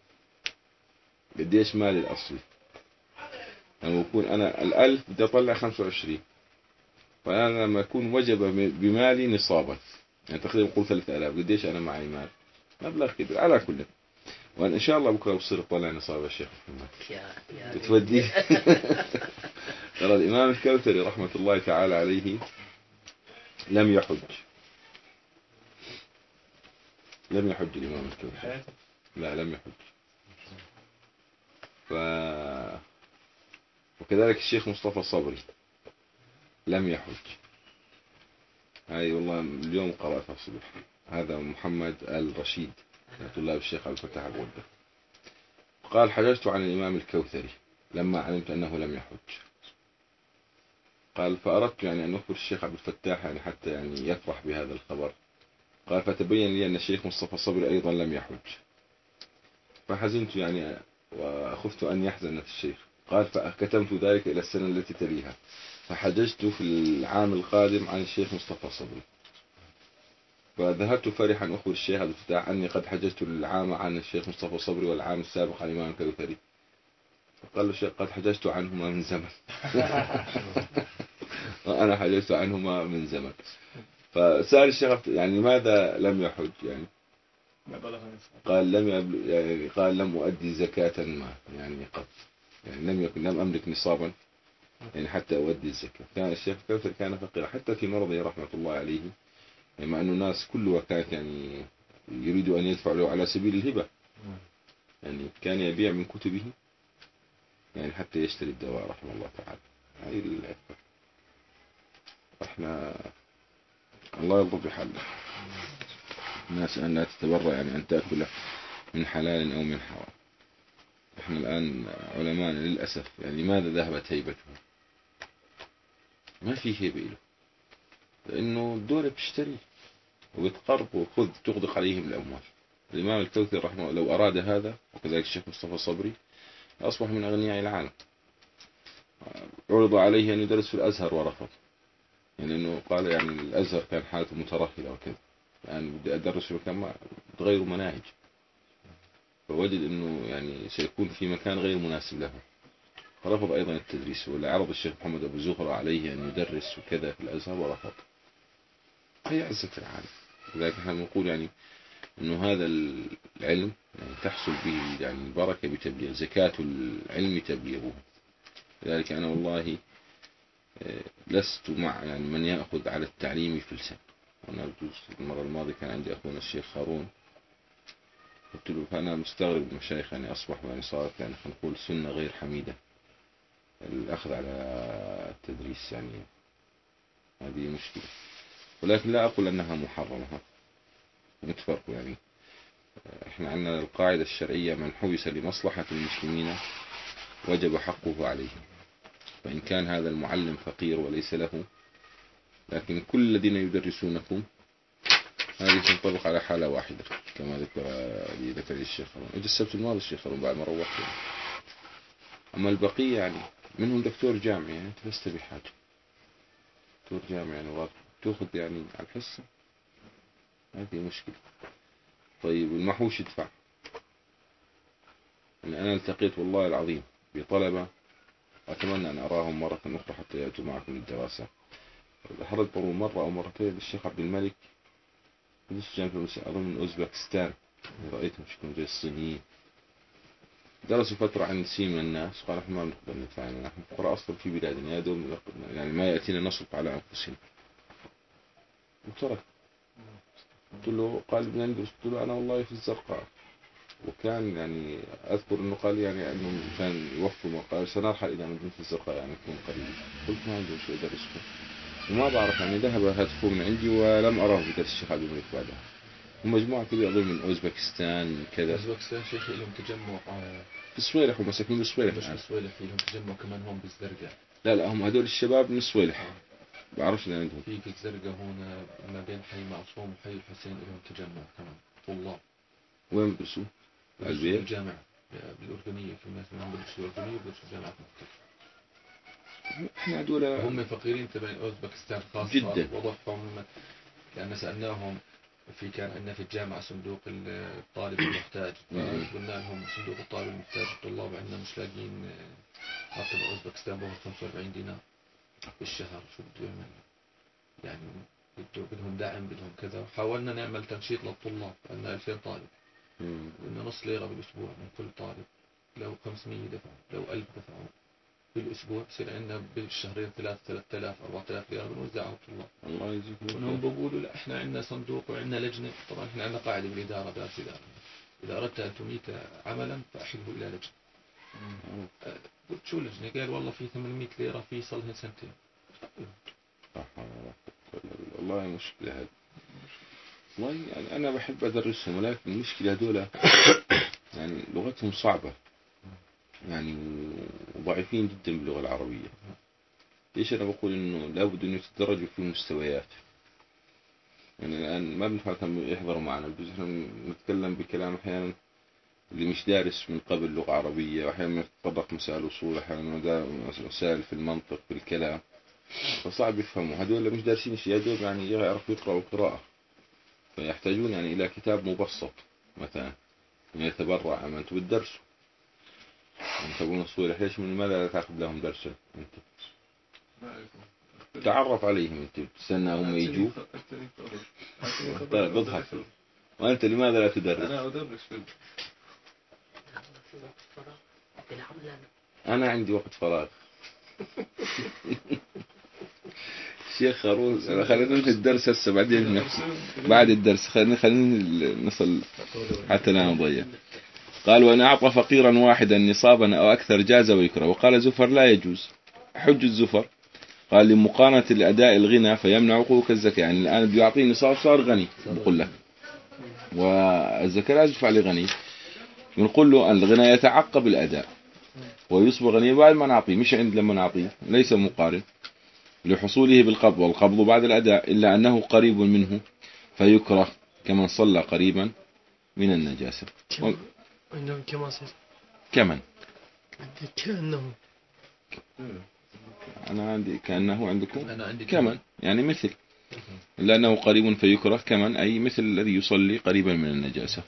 قديش مالي الأصلي؟ لما يكون أنا الألف بدي أطلع خمسة وعشرين، فأنا لما يكون وجب بمالي نصابا يعني تقريبا نقول ثلاثة آلاف، قديش أنا معي مال؟ مبلغ كبير على كل. وأنا إن شاء الله بكرة بصير أطلع نصاب يا شيخ محمد تتودي. ترى الإمام الكوثري رحمة الله تعالى عليه لم يحج لم يحج الإمام الكوثري، لا لم يحج. ف... وكذلك الشيخ مصطفى صبري لم يحج. هاي والله اليوم قرأتها الصبح. هذا محمد الرشيد طلاب الشيخ عبد الفتاح الغدة قال حججت عن الإمام الكوثري لما علمت أنه لم يحج. قال فأردت يعني أن أخبر الشيخ عبد الفتاح يعني حتى يعني يفرح بهذا الخبر. قال فتبين لي أن الشيخ مصطفى صبري أيضا لم يحج، فحزنت يعني وخفت أن يحزن الشيخ. قال فكتمت ذلك إلى السنة التي تليها، فحججت في العام القادم عن الشيخ مصطفى صبري. فذهبت فرحا أخبر الشيخ عبد الفتاح أني قد حججت العام عن الشيخ مصطفى صبري والعام السابق عن الإمام الكوثري. فقال له الشيخ قد حججت عنهما من زمن. وأنا حججت عنهما من زمن. فسأل الشيخ يعني لماذا لم يحج يعني؟ قال لم يبل... يعني قال لم أؤدي زكاة ما يعني قط يعني لم يكن لم أملك نصابا يعني حتى أؤدي الزكاة. كان الشيخ الكوثري كان فقيرا حتى في مرضه رحمة الله عليه، يعني مع أن الناس كلها كانت يعني يريدوا أن يدفعوا له على سبيل الهبة، يعني كان يبيع من كتبه يعني حتى يشتري الدواء رحمه الله تعالى. هاي الأكبر. احنا الله يرضى بحالنا. الناس أن لا تتبرع يعني أن تأكل من حلال أو من حرام. احنا الآن علماءنا للأسف يعني لماذا ذهبت هيبتهم؟ ما في هيبة له، لأنه الدولة بتشتري وبتقرب وخذ تغدق عليهم الأموال. الإمام الكوثري رحمه لو أراد هذا وكذلك الشيخ مصطفى صبري أصبح من أغنياء العالم. عرض عليه أن يدرس في الأزهر ورفض، يعني أنه قال يعني الأزهر كان حالته مترهلة وكذا، يعني بدي أدرس في مكان ما تغيروا مناهج، فوجد أنه يعني سيكون في مكان غير مناسب له، فرفض أيضا التدريس. ولا عرض الشيخ محمد أبو زهرة عليه أن يدرس وكذا في الأزهر ورفض. هي عزة العالم. لذلك احنا نقول يعني أنه هذا العلم يعني تحصل به يعني البركة بتبليغ، زكاة العلم تبليغه. لذلك أنا والله لست مع يعني من يأخذ على التعليم فلسا. وأنا المرة الماضية كان عندي أخونا الشيخ هارون، قلت له فأنا مستغرب المشايخ يعني أصبح يعني صارت يعني نقول سنة غير حميدة الأخذ على التدريس، يعني هذه مشكلة. ولكن لا أقول أنها محرمة، نتفرق يعني. احنا عندنا القاعدة الشرعية من حبس لمصلحة المسلمين وجب حقه عليه، فإن كان هذا المعلم فقير وليس له، لكن كل الذين يدرسونكم هذه تنطبق على حالة واحدة كما ذكر لي ذكر الشيخ هارون. إذا السبت الماضي الشيخ هارون بعد ما روحت يعني. أما البقية يعني منهم دكتور جامعي يعني لست بحاجة، دكتور جامعي يعني تأخذ يعني على الحصة، هذه مشكلة. طيب المحوش يدفع. يعني أنا التقيت والله العظيم بطلبة أتمنى أن أراهم مرة أخرى حتى يأتوا معكم للدراسة. حضرت مرة أو مرتين للشيخ عبد الملك أظن من أوزبكستان، رأيتهم شكلهم زي الصينيين، درسوا فترة عن نسيم من الناس، قال نحن ما بنقدر ندفع، يعني نحن فقراء أصلا في بلادنا يا دوم يعني ما يأتينا نصرف على أنفسنا، وترك. قلت له قال ابن أندلس، قلت له أنا والله في الزرقاء. وكان يعني أذكر أنه قال يعني أنه كان يوفر وقال سنرحل إلى مدينة الزرقاء يعني يكون قريب. قلت ما عندي شو أدرسكم وما بعرف، يعني ذهب هاتفه من عندي ولم أراه في درس الشيخ عبد الملك بعدها. ومجموعة كبيرة أظن من أوزبكستان كذا. أوزبكستان شيخ لهم تجمع في الصويلح، ومساكين بالصويلح مش الآن. بالصويلح، في لهم تجمع كمان هون بالزرقاء. لا لا هم هذول الشباب من الصويلح، بعرفش اللي عندهم. في في الزرقاء هنا ما بين حي معصوم وحي الحسين لهم تجمع كمان طلاب. وين بدرسوا؟ بالبيت؟ بالجامعة بالأردنية، في ناس منهم بدرسوا الأردنية بدرسوا جامعة مكة. احنا هذول هم فقيرين تبع أوزبكستان خاصة جدا. وضعهم لأن سألناهم في كان عندنا في الجامعة صندوق الطالب المحتاج، قلنا لهم صندوق الطالب المحتاج الطلاب عندنا مش لاقيين حتى بأوزبكستان بوفر خمسة وأربعين دينار بالشهر، شو بده يعمل يعني؟ بده بدهم دعم بدهم كذا. وحاولنا نعمل تنشيط للطلاب، عندنا ألفين طالب، قلنا نص ليرة بالأسبوع من كل طالب، لو خمسمية دفعوا لو ألف دفعوا بالأسبوع بصير عندنا بالشهرين ثلاث ثلاثة آلاف أربعة آلاف ريال بنوزعها على الطلاب. الله يجزيكم. ونهم بقولوا لا احنا عندنا صندوق وعندنا لجنة. طبعا احنا عندنا قاعدة بالإدارة دارس إدارة، إذا أردت أن تميت عملا فأحله إلى لجنة. أه قلت شو لجنة؟ قال والله في ثمانمية ليرة في صلها سنتين. والله مشكلة هذا. والله يعني أنا بحب أدرسهم، ولكن المشكلة هذولا يعني لغتهم صعبة يعني وضعيفين جدا باللغة العربية. ليش أنا بقول إنه لابد أن يتدرجوا في المستويات. يعني الآن ما بنفعل يحضروا معنا، بس إحنا نتكلم بكلام أحيانا اللي مش دارس من قبل لغة عربية، وأحيانا نتطرق مسائل أصول، أحيانا مسائل في المنطق في الكلام، فصعب يفهموا. هذول اللي مش دارسين شيء هذول يعني يعرفوا يقرأوا القراءة، فيحتاجون يعني إلى كتاب مبسط مثلا يتبرع. أما أنتم بتدرسوا أنت تبون الصورة، ليش من ماذا لا تأخذ لهم درسا؟ أنت تعرف عليهم، أنت تستنى هم يجوا بضحك. وأنت لماذا لا تدرس؟ أنا أدرس في أنا عندي وقت فراغ. شيخ خروز، خلينا ننهي الدرس هسه بعدين نحكي بعد الدرس. خلينا خلينا نصل حتى لا نضيع. قال وأن أعطى فقيرا واحدا نصابا أو أكثر جاز ويكره. وقال زفر لا يجوز. حج الزفر قال لمقارنة الأداء الغنى فيمنع حقوق الزكاة. يعني الآن بده يعطيه نصاب صار غني بقول لك، والزكاة لا تدفع لغني، بنقول له الغنى يتعقب الأداء ويصبح غني بعد ما نعطيه، مش عند لما نعطيه، ليس مقارن لحصوله بالقبض، والقبض بعد الأداء، إلا أنه قريب منه فيكره كمن صلى قريبا من النجاسة. و... عندهم كمان صير كمن كأنه أنا عندي كأنه عندكم أنا عندي كمن يعني مثل، لأنه قريب فيكره كمن أي مثل الذي يصلي قريبا من النجاسة.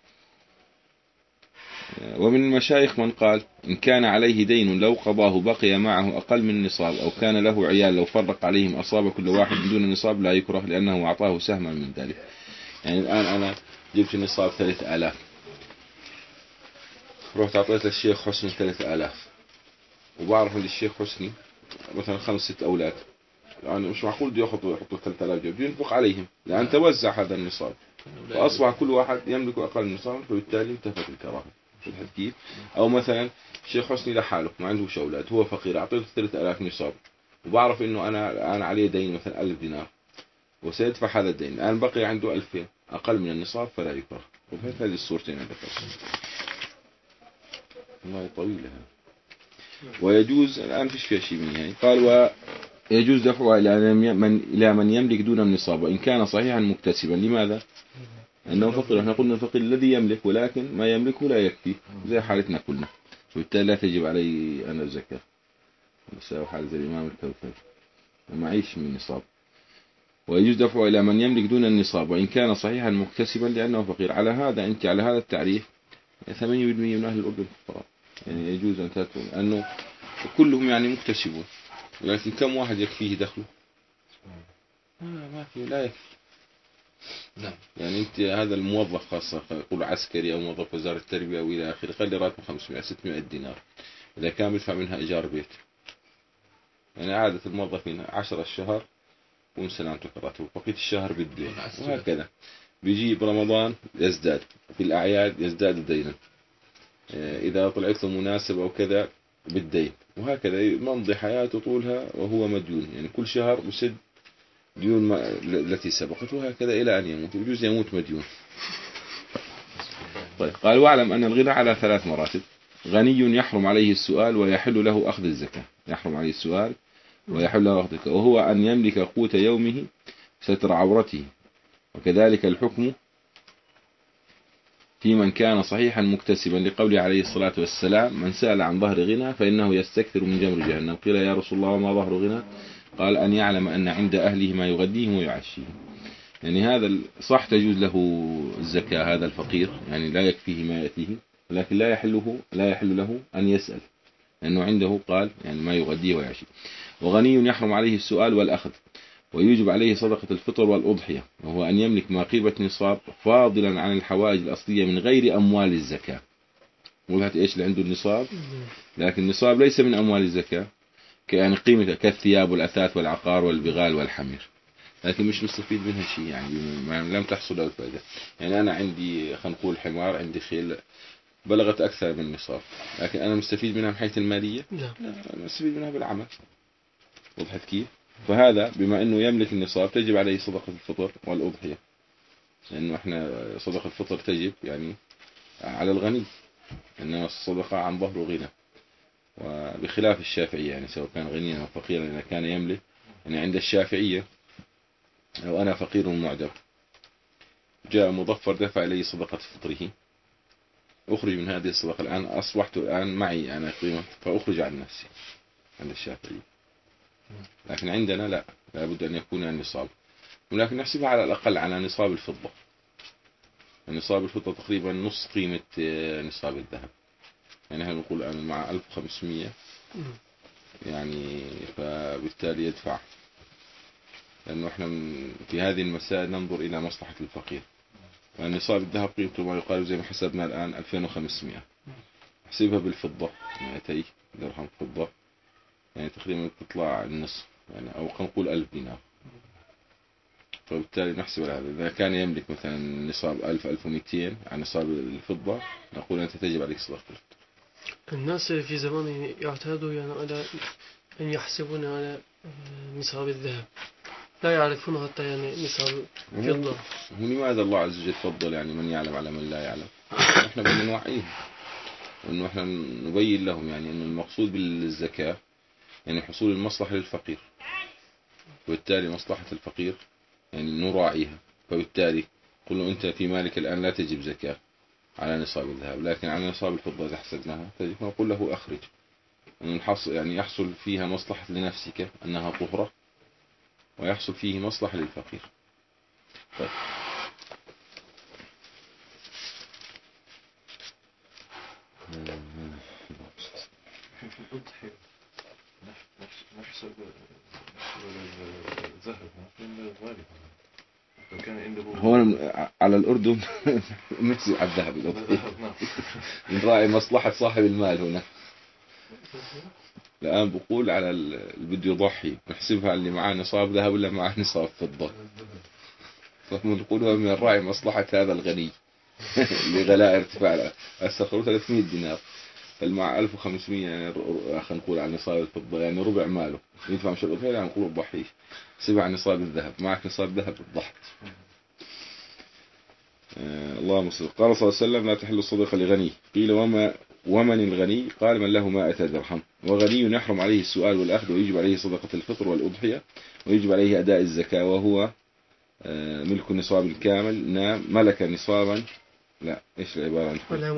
ومن المشايخ من قال إن كان عليه دين لو قضاه بقي معه أقل من النصاب، أو كان له عيال لو فرق عليهم أصاب كل واحد دون النصاب لا يكره، لأنه أعطاه سهما من ذلك. يعني الآن أنا جبت النصاب ثلاثة آلاف، رحت أعطيت للشيخ حسني ثلاثة آلاف، وبعرف أن الشيخ حسني مثلا خمس ست أولاد، يعني مش معقول بده ياخذ يحطوا ثلاثة آلاف جنيه، ينفق عليهم لأن توزع هذا النصاب، فأصبح كل واحد يملك أقل من النصاب، فبالتالي انتفت الكراهة. شفت كيف؟ أو مثلا الشيخ حسني لحاله ما عندهش أولاد، هو فقير، أعطيته ثلاثة آلاف نصاب، وبعرف إنه أنا أنا عليه دين مثلا ألف دينار وسيدفع هذا الدين، الآن بقي عنده ألفين أقل من النصاب فلا يكره. وفي هذه الصورتين عندك والله طويلة. ويجوز الآن فيش فيها شيء من يعني. قال ويجوز دفعها إلى من إلى من يملك دون النصاب وإن كان صحيحا مكتسبا. لماذا؟ أنه فقير. احنا قلنا الفقير الذي يملك ولكن ما يملكه لا يكفي، زي حالتنا كلنا، وبالتالي لا تجب علي أنا الزكاة. بس حال زي الإمام الكوثري معيش من النصاب. ويجوز دفعه إلى من يملك دون النصاب وإن كان صحيحا مكتسبا لأنه فقير. على هذا أنت على هذا التعريف ثمانين بالمئة من أهل الأردن فقراء، يعني يجوز أن تأتون أنه كلهم يعني مكتسبون، لكن كم واحد يكفيه دخله؟ آه ما في، لا يكفي. نعم. يعني أنت هذا الموظف خاصة يقول عسكري أو موظف وزارة التربية أو إلى آخره، خلي راتبه خمسمائة ستمائة دينار، إذا كان يدفع منها إيجار بيت، يعني عادة الموظفين عشرة الشهر ومن سلامته راتبه، بقية الشهر بالدين وهكذا. بيجي برمضان يزداد، في الأعياد يزداد دينا، إذا طلعت له مناسبة أو كذا بالدين، وهكذا يمضي حياته طولها وهو مديون، يعني كل شهر بسد ديون ما التي سبقت، وهكذا إلى أن يموت، يجوز يموت مديون. طيب قال واعلم أن الغنى على ثلاث مراتب: غني يحرم عليه السؤال ويحل له أخذ الزكاة، يحرم عليه السؤال ويحل له أخذ الزكاة، وهو أن يملك قوت يومه ستر عورته. وكذلك الحكم في من كان صحيحا مكتسبا، لقوله عليه الصلاة والسلام: من سأل عن ظهر غنى فإنه يستكثر من جمر جهنم. قيل يا رسول الله وما ظهر غنى؟ قال: أن يعلم أن عند أهله ما يغديهم ويعشيهم. يعني هذا صح تجوز له الزكاة، هذا الفقير يعني لا يكفيه ما يأتيه، لكن لا يحله لا يحل له أن يسأل، لأنه عنده قال يعني ما يغديه ويعشيه. وغني يحرم عليه السؤال والأخذ، ويوجب عليه صدقة الفطر والأضحية، وهو أن يملك ما قيمة نصاب فاضلا عن الحوائج الأصلية من غير أموال الزكاة. وقلت إيش اللي عنده النصاب، لكن النصاب ليس من أموال الزكاة، يعني قيمة كالثياب والأثاث والعقار والبغال والحمير، لكن مش مستفيد منها شيء، يعني لم تحصل له الفائدة. يعني أنا عندي خلينا نقول حمار، عندي خيل بلغت أكثر من النصاب، لكن أنا مستفيد منها من حيث المالية؟ لا، أنا مستفيد منها بالعمل. وضحت كيف؟ فهذا بما أنه يملك النصاب تجب عليه صدقة الفطر والأضحية، لأنه إحنا صدقة الفطر تجب يعني على الغني، إنما الصدقة عن ظهر غنى، وبخلاف الشافعية يعني سواء كان غنيا أو فقيرا إذا كان يملك. يعني عند الشافعية لو أنا فقير معدم جاء مظفر دفع إلي صدقة فطره، أخرج من هذه الصدقة، الآن أصبحت الآن معي أنا قيمة، فأخرج عن نفسي عند الشافعية. لكن عندنا لا، لابد أن يكون النصاب، ولكن نحسبها على الأقل على نصاب الفضة. نصاب الفضة تقريبا نص قيمة نصاب الذهب، يعني هل نقول الآن مع ألف وخمسمية يعني، فبالتالي يدفع، لأنه إحنا في هذه المسائل ننظر إلى مصلحة الفقير. والنصاب الذهب قيمته ما يقال زي ما حسبنا الآن ألفين وخمسمية، حسبها بالفضة مئتي درهم فضة، يعني تقريبا تطلع النصف يعني، أو خلينا نقول ألف دينار. فبالتالي نحسب هذا، إذا كان يملك مثلا نصاب ألف ألف ومئتين عن نصاب الفضة، نقول أنت تجب عليك صدقة الفطر. الناس في زمان يعتادوا يعني على أن يحسبون على نصاب الذهب، لا يعرفون حتى يعني نصاب الفضة. هو لماذا الله عز وجل فضل يعني من يعلم على من لا يعلم؟ احنا بدنا نوعيهم، وانه احنا نبين لهم يعني ان المقصود بالزكاة يعني حصول المصلحة للفقير، وبالتالي مصلحة الفقير يعني نراعيها. فبالتالي قل له انت في مالك الان لا تجب زكاة على نصاب الذهب، لكن على نصاب الفضة اذا حسبناها تجب، نقول له اخرج، يعني يحصل فيها مصلحة لنفسك انها طهرة، ويحصل فيه مصلحة للفقير. طيب في الأضحية نحسب الذهب من الغالب، لو كان عنده هون على الأردن نحسب على الذهب الأضحية، نراعي مصلحة صاحب المال هنا. الآن بقول على اللي بده يضحي نحسبها اللي معاه نصاب ذهب ولا معاه نصاب فضة، فنقولها من الراعي مصلحة هذا الغني اللي غلاء ارتفاع استخروا ثلاثمية دينار، فالمع ألف وخمسمية يعني خلينا نقول على نصاب الفضة يعني ربع ماله يدفع مش الأضحية، يعني نقول الضحي سبع نصاب الذهب، معك نصاب ذهب الضحت. آه اللهم صل. قال صلى الله عليه وسلم: لا تحل الصدقة لغني. قيل وما ومن الغني؟ قال: من له مائة درهم. وغني يحرم عليه السؤال والأخذ، ويجب عليه صدقة الفطر والأضحية، ويجب عليه أداء الزكاة، وهو آه ملك النصاب الكامل نام ملك نصابا لا إيش العبارة؟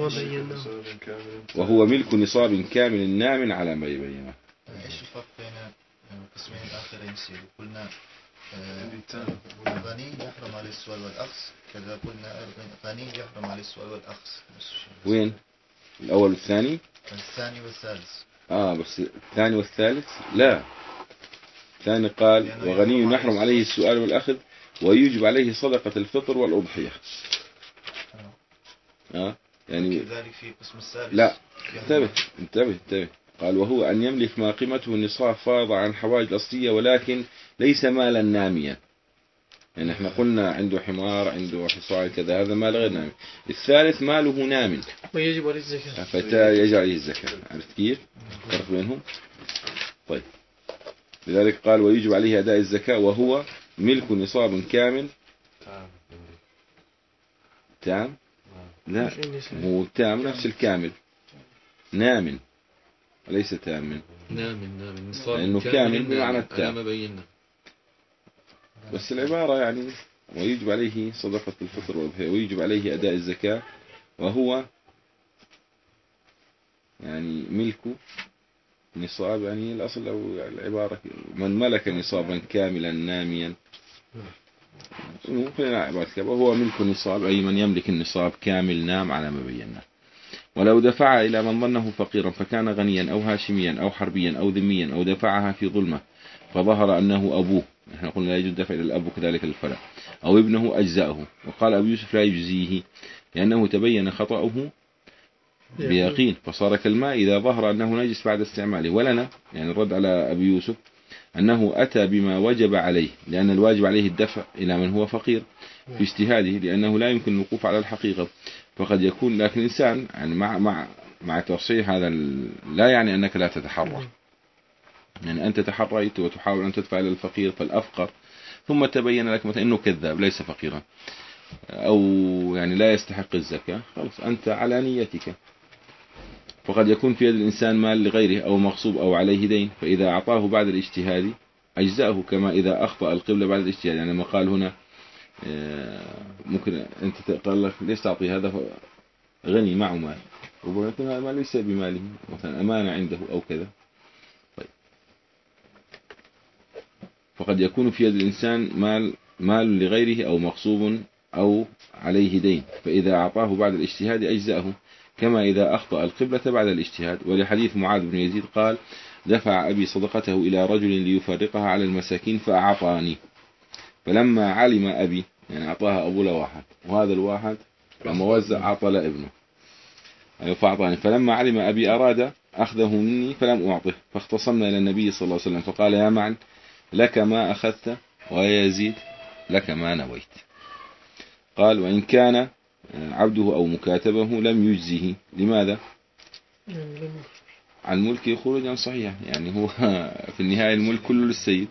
وهو ملك نصاب كامل نام على ما يبينه. إيش الفرق بين القسمين الآخرين سيدي؟ قلنا الغني يحرم عليه السؤال والأخذ، كذا قلنا غني يحرم عليه السؤال والأخذ. وين الأول والثاني؟ الثاني والثالث. آه بس الثاني والثالث لا، الثاني قال وغني يحرم عليه السؤال والأخذ ويجب عليه صدقة الفطر والأضحية. آه يعني كذلك في قسم الثالث لا، انتبه انتبه انتبه قال وهو أن يملك ما قيمته النصاب فاض عن حوائج الأصلية ولكن ليس مالا ناميا. يعني احنا قلنا عنده حمار، عنده حصان كذا، هذا مال غير نامي. الثالث ماله نام ويجب عليه الزكاة، فيجب عليه الزكاة. عرفت كيف الفرق بينهم؟ طيب، لذلك قال ويجب عليه أداء الزكاة وهو ملك نصاب كامل. تام؟ لا، هو تام نفس الكامل، نام وليس تام. نام نام نصاب لأنه كامل بمعنى التام، ما بينا. بس العبارة يعني ويجب عليه صدقة الفطر والضحية، ويجب عليه أداء الزكاة وهو يعني ملك نصاب، يعني الأصل أو العبارة من ملك نصابا كاملا ناميا، ممكن عبارة كذا، وهو ملك نصاب أي من يملك النصاب كامل نام على ما بينا. ولو دفع إلى من ظنه فقيرا فكان غنيا أو هاشميا أو حربيا أو ذميا أو دفعها في ظلمة فظهر أنه أبوه، نحن قلنا لا يجوز الدفع إلى الأب وكذلك للفلع، أو ابنه أجزاءه. وقال أبو يوسف لا يجزيه لأنه تبين خطأه بيقين فصار كالماء إذا ظهر أنه نجس بعد استعماله. ولنا يعني الرد على أبي يوسف أنه أتى بما وجب عليه، لأن الواجب عليه الدفع إلى من هو فقير في اجتهاده، لأنه لا يمكن الوقوف على الحقيقة. فقد يكون لكن الإنسان يعني مع مع مع تصحيح هذا لا يعني أنك لا تتحرى، يعني أنت تحريت وتحاول أن تدفع إلى الفقير فالأفقر، ثم تبين لك مثلا أنه كذاب ليس فقيرا أو يعني لا يستحق الزكاة، خلاص أنت على نيتك. فقد يكون في يد الإنسان مال لغيره أو مغصوب أو عليه دين، فإذا أعطاه بعد الاجتهاد أجزاءه، كما إذا أخطأ القبلة بعد الاجتهاد. يعني ما قال هنا ممكن أنت قال لك ليش تعطي هذا غني معه مال، ربما يكون هذا مال ليس بماله، مثلا أمانة عنده أو كذا. طيب، فقد يكون في يد الإنسان مال مال لغيره أو مغصوب أو عليه دين، فإذا أعطاه بعد الاجتهاد أجزاءه، كما إذا أخطأ القبلة بعد الاجتهاد. ولحديث معاذ بن يزيد قال دفع أبي صدقته إلى رجل ليفرقها على المساكين فأعطاني، فلما علم أبي يعني أعطاها أبو لواحد، وهذا الواحد لما وزع أعطى لابنه فأعطاني، فلما علم أبي أراد أخذه مني فلم أعطه، فاختصمنا إلى النبي صلى الله عليه وسلم فقال يا معن لك ما أخذت ويا يزيد لك ما نويت. قال وإن كان عبده أو مكاتبه لم يجزه. لماذا؟ عن ملكه خروجا صحيحا، يعني هو في النهاية الملك كله للسيد.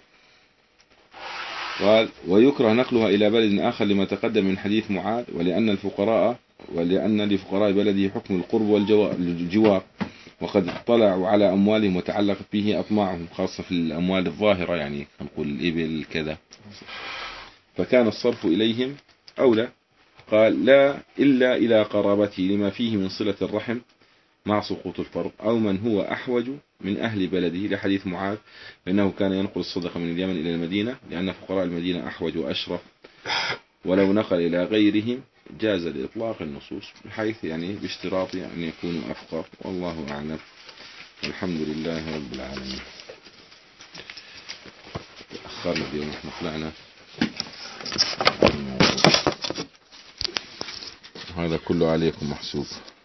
قال ويكره نقلها إلى بلد آخر لما تقدم من حديث معاذ، ولأن الفقراء ولأن لفقراء بلده حكم القرب والجوار، وقد اطلعوا على أموالهم وتعلقت به أطماعهم، خاصة في الأموال الظاهرة يعني نقول الإبل كذا، فكان الصرف إليهم أولى. قال لا إلا إلى قرابته لما فيه من صلة الرحم مع سقوط الفرض، أو من هو أحوج من أهل بلده، لحديث معاذ فإنه كان ينقل الصدقة من اليمن إلى المدينة لأن فقراء المدينة أحوج وأشرف، ولو نقل إلى غيرهم جاز لإطلاق النصوص بحيث يعني باشتراط أن يعني يكونوا أفقر. والله أعلم، والحمد لله رب العالمين. تأخرنا اليوم، احنا طلعنا هذا كله عليكم محسوب.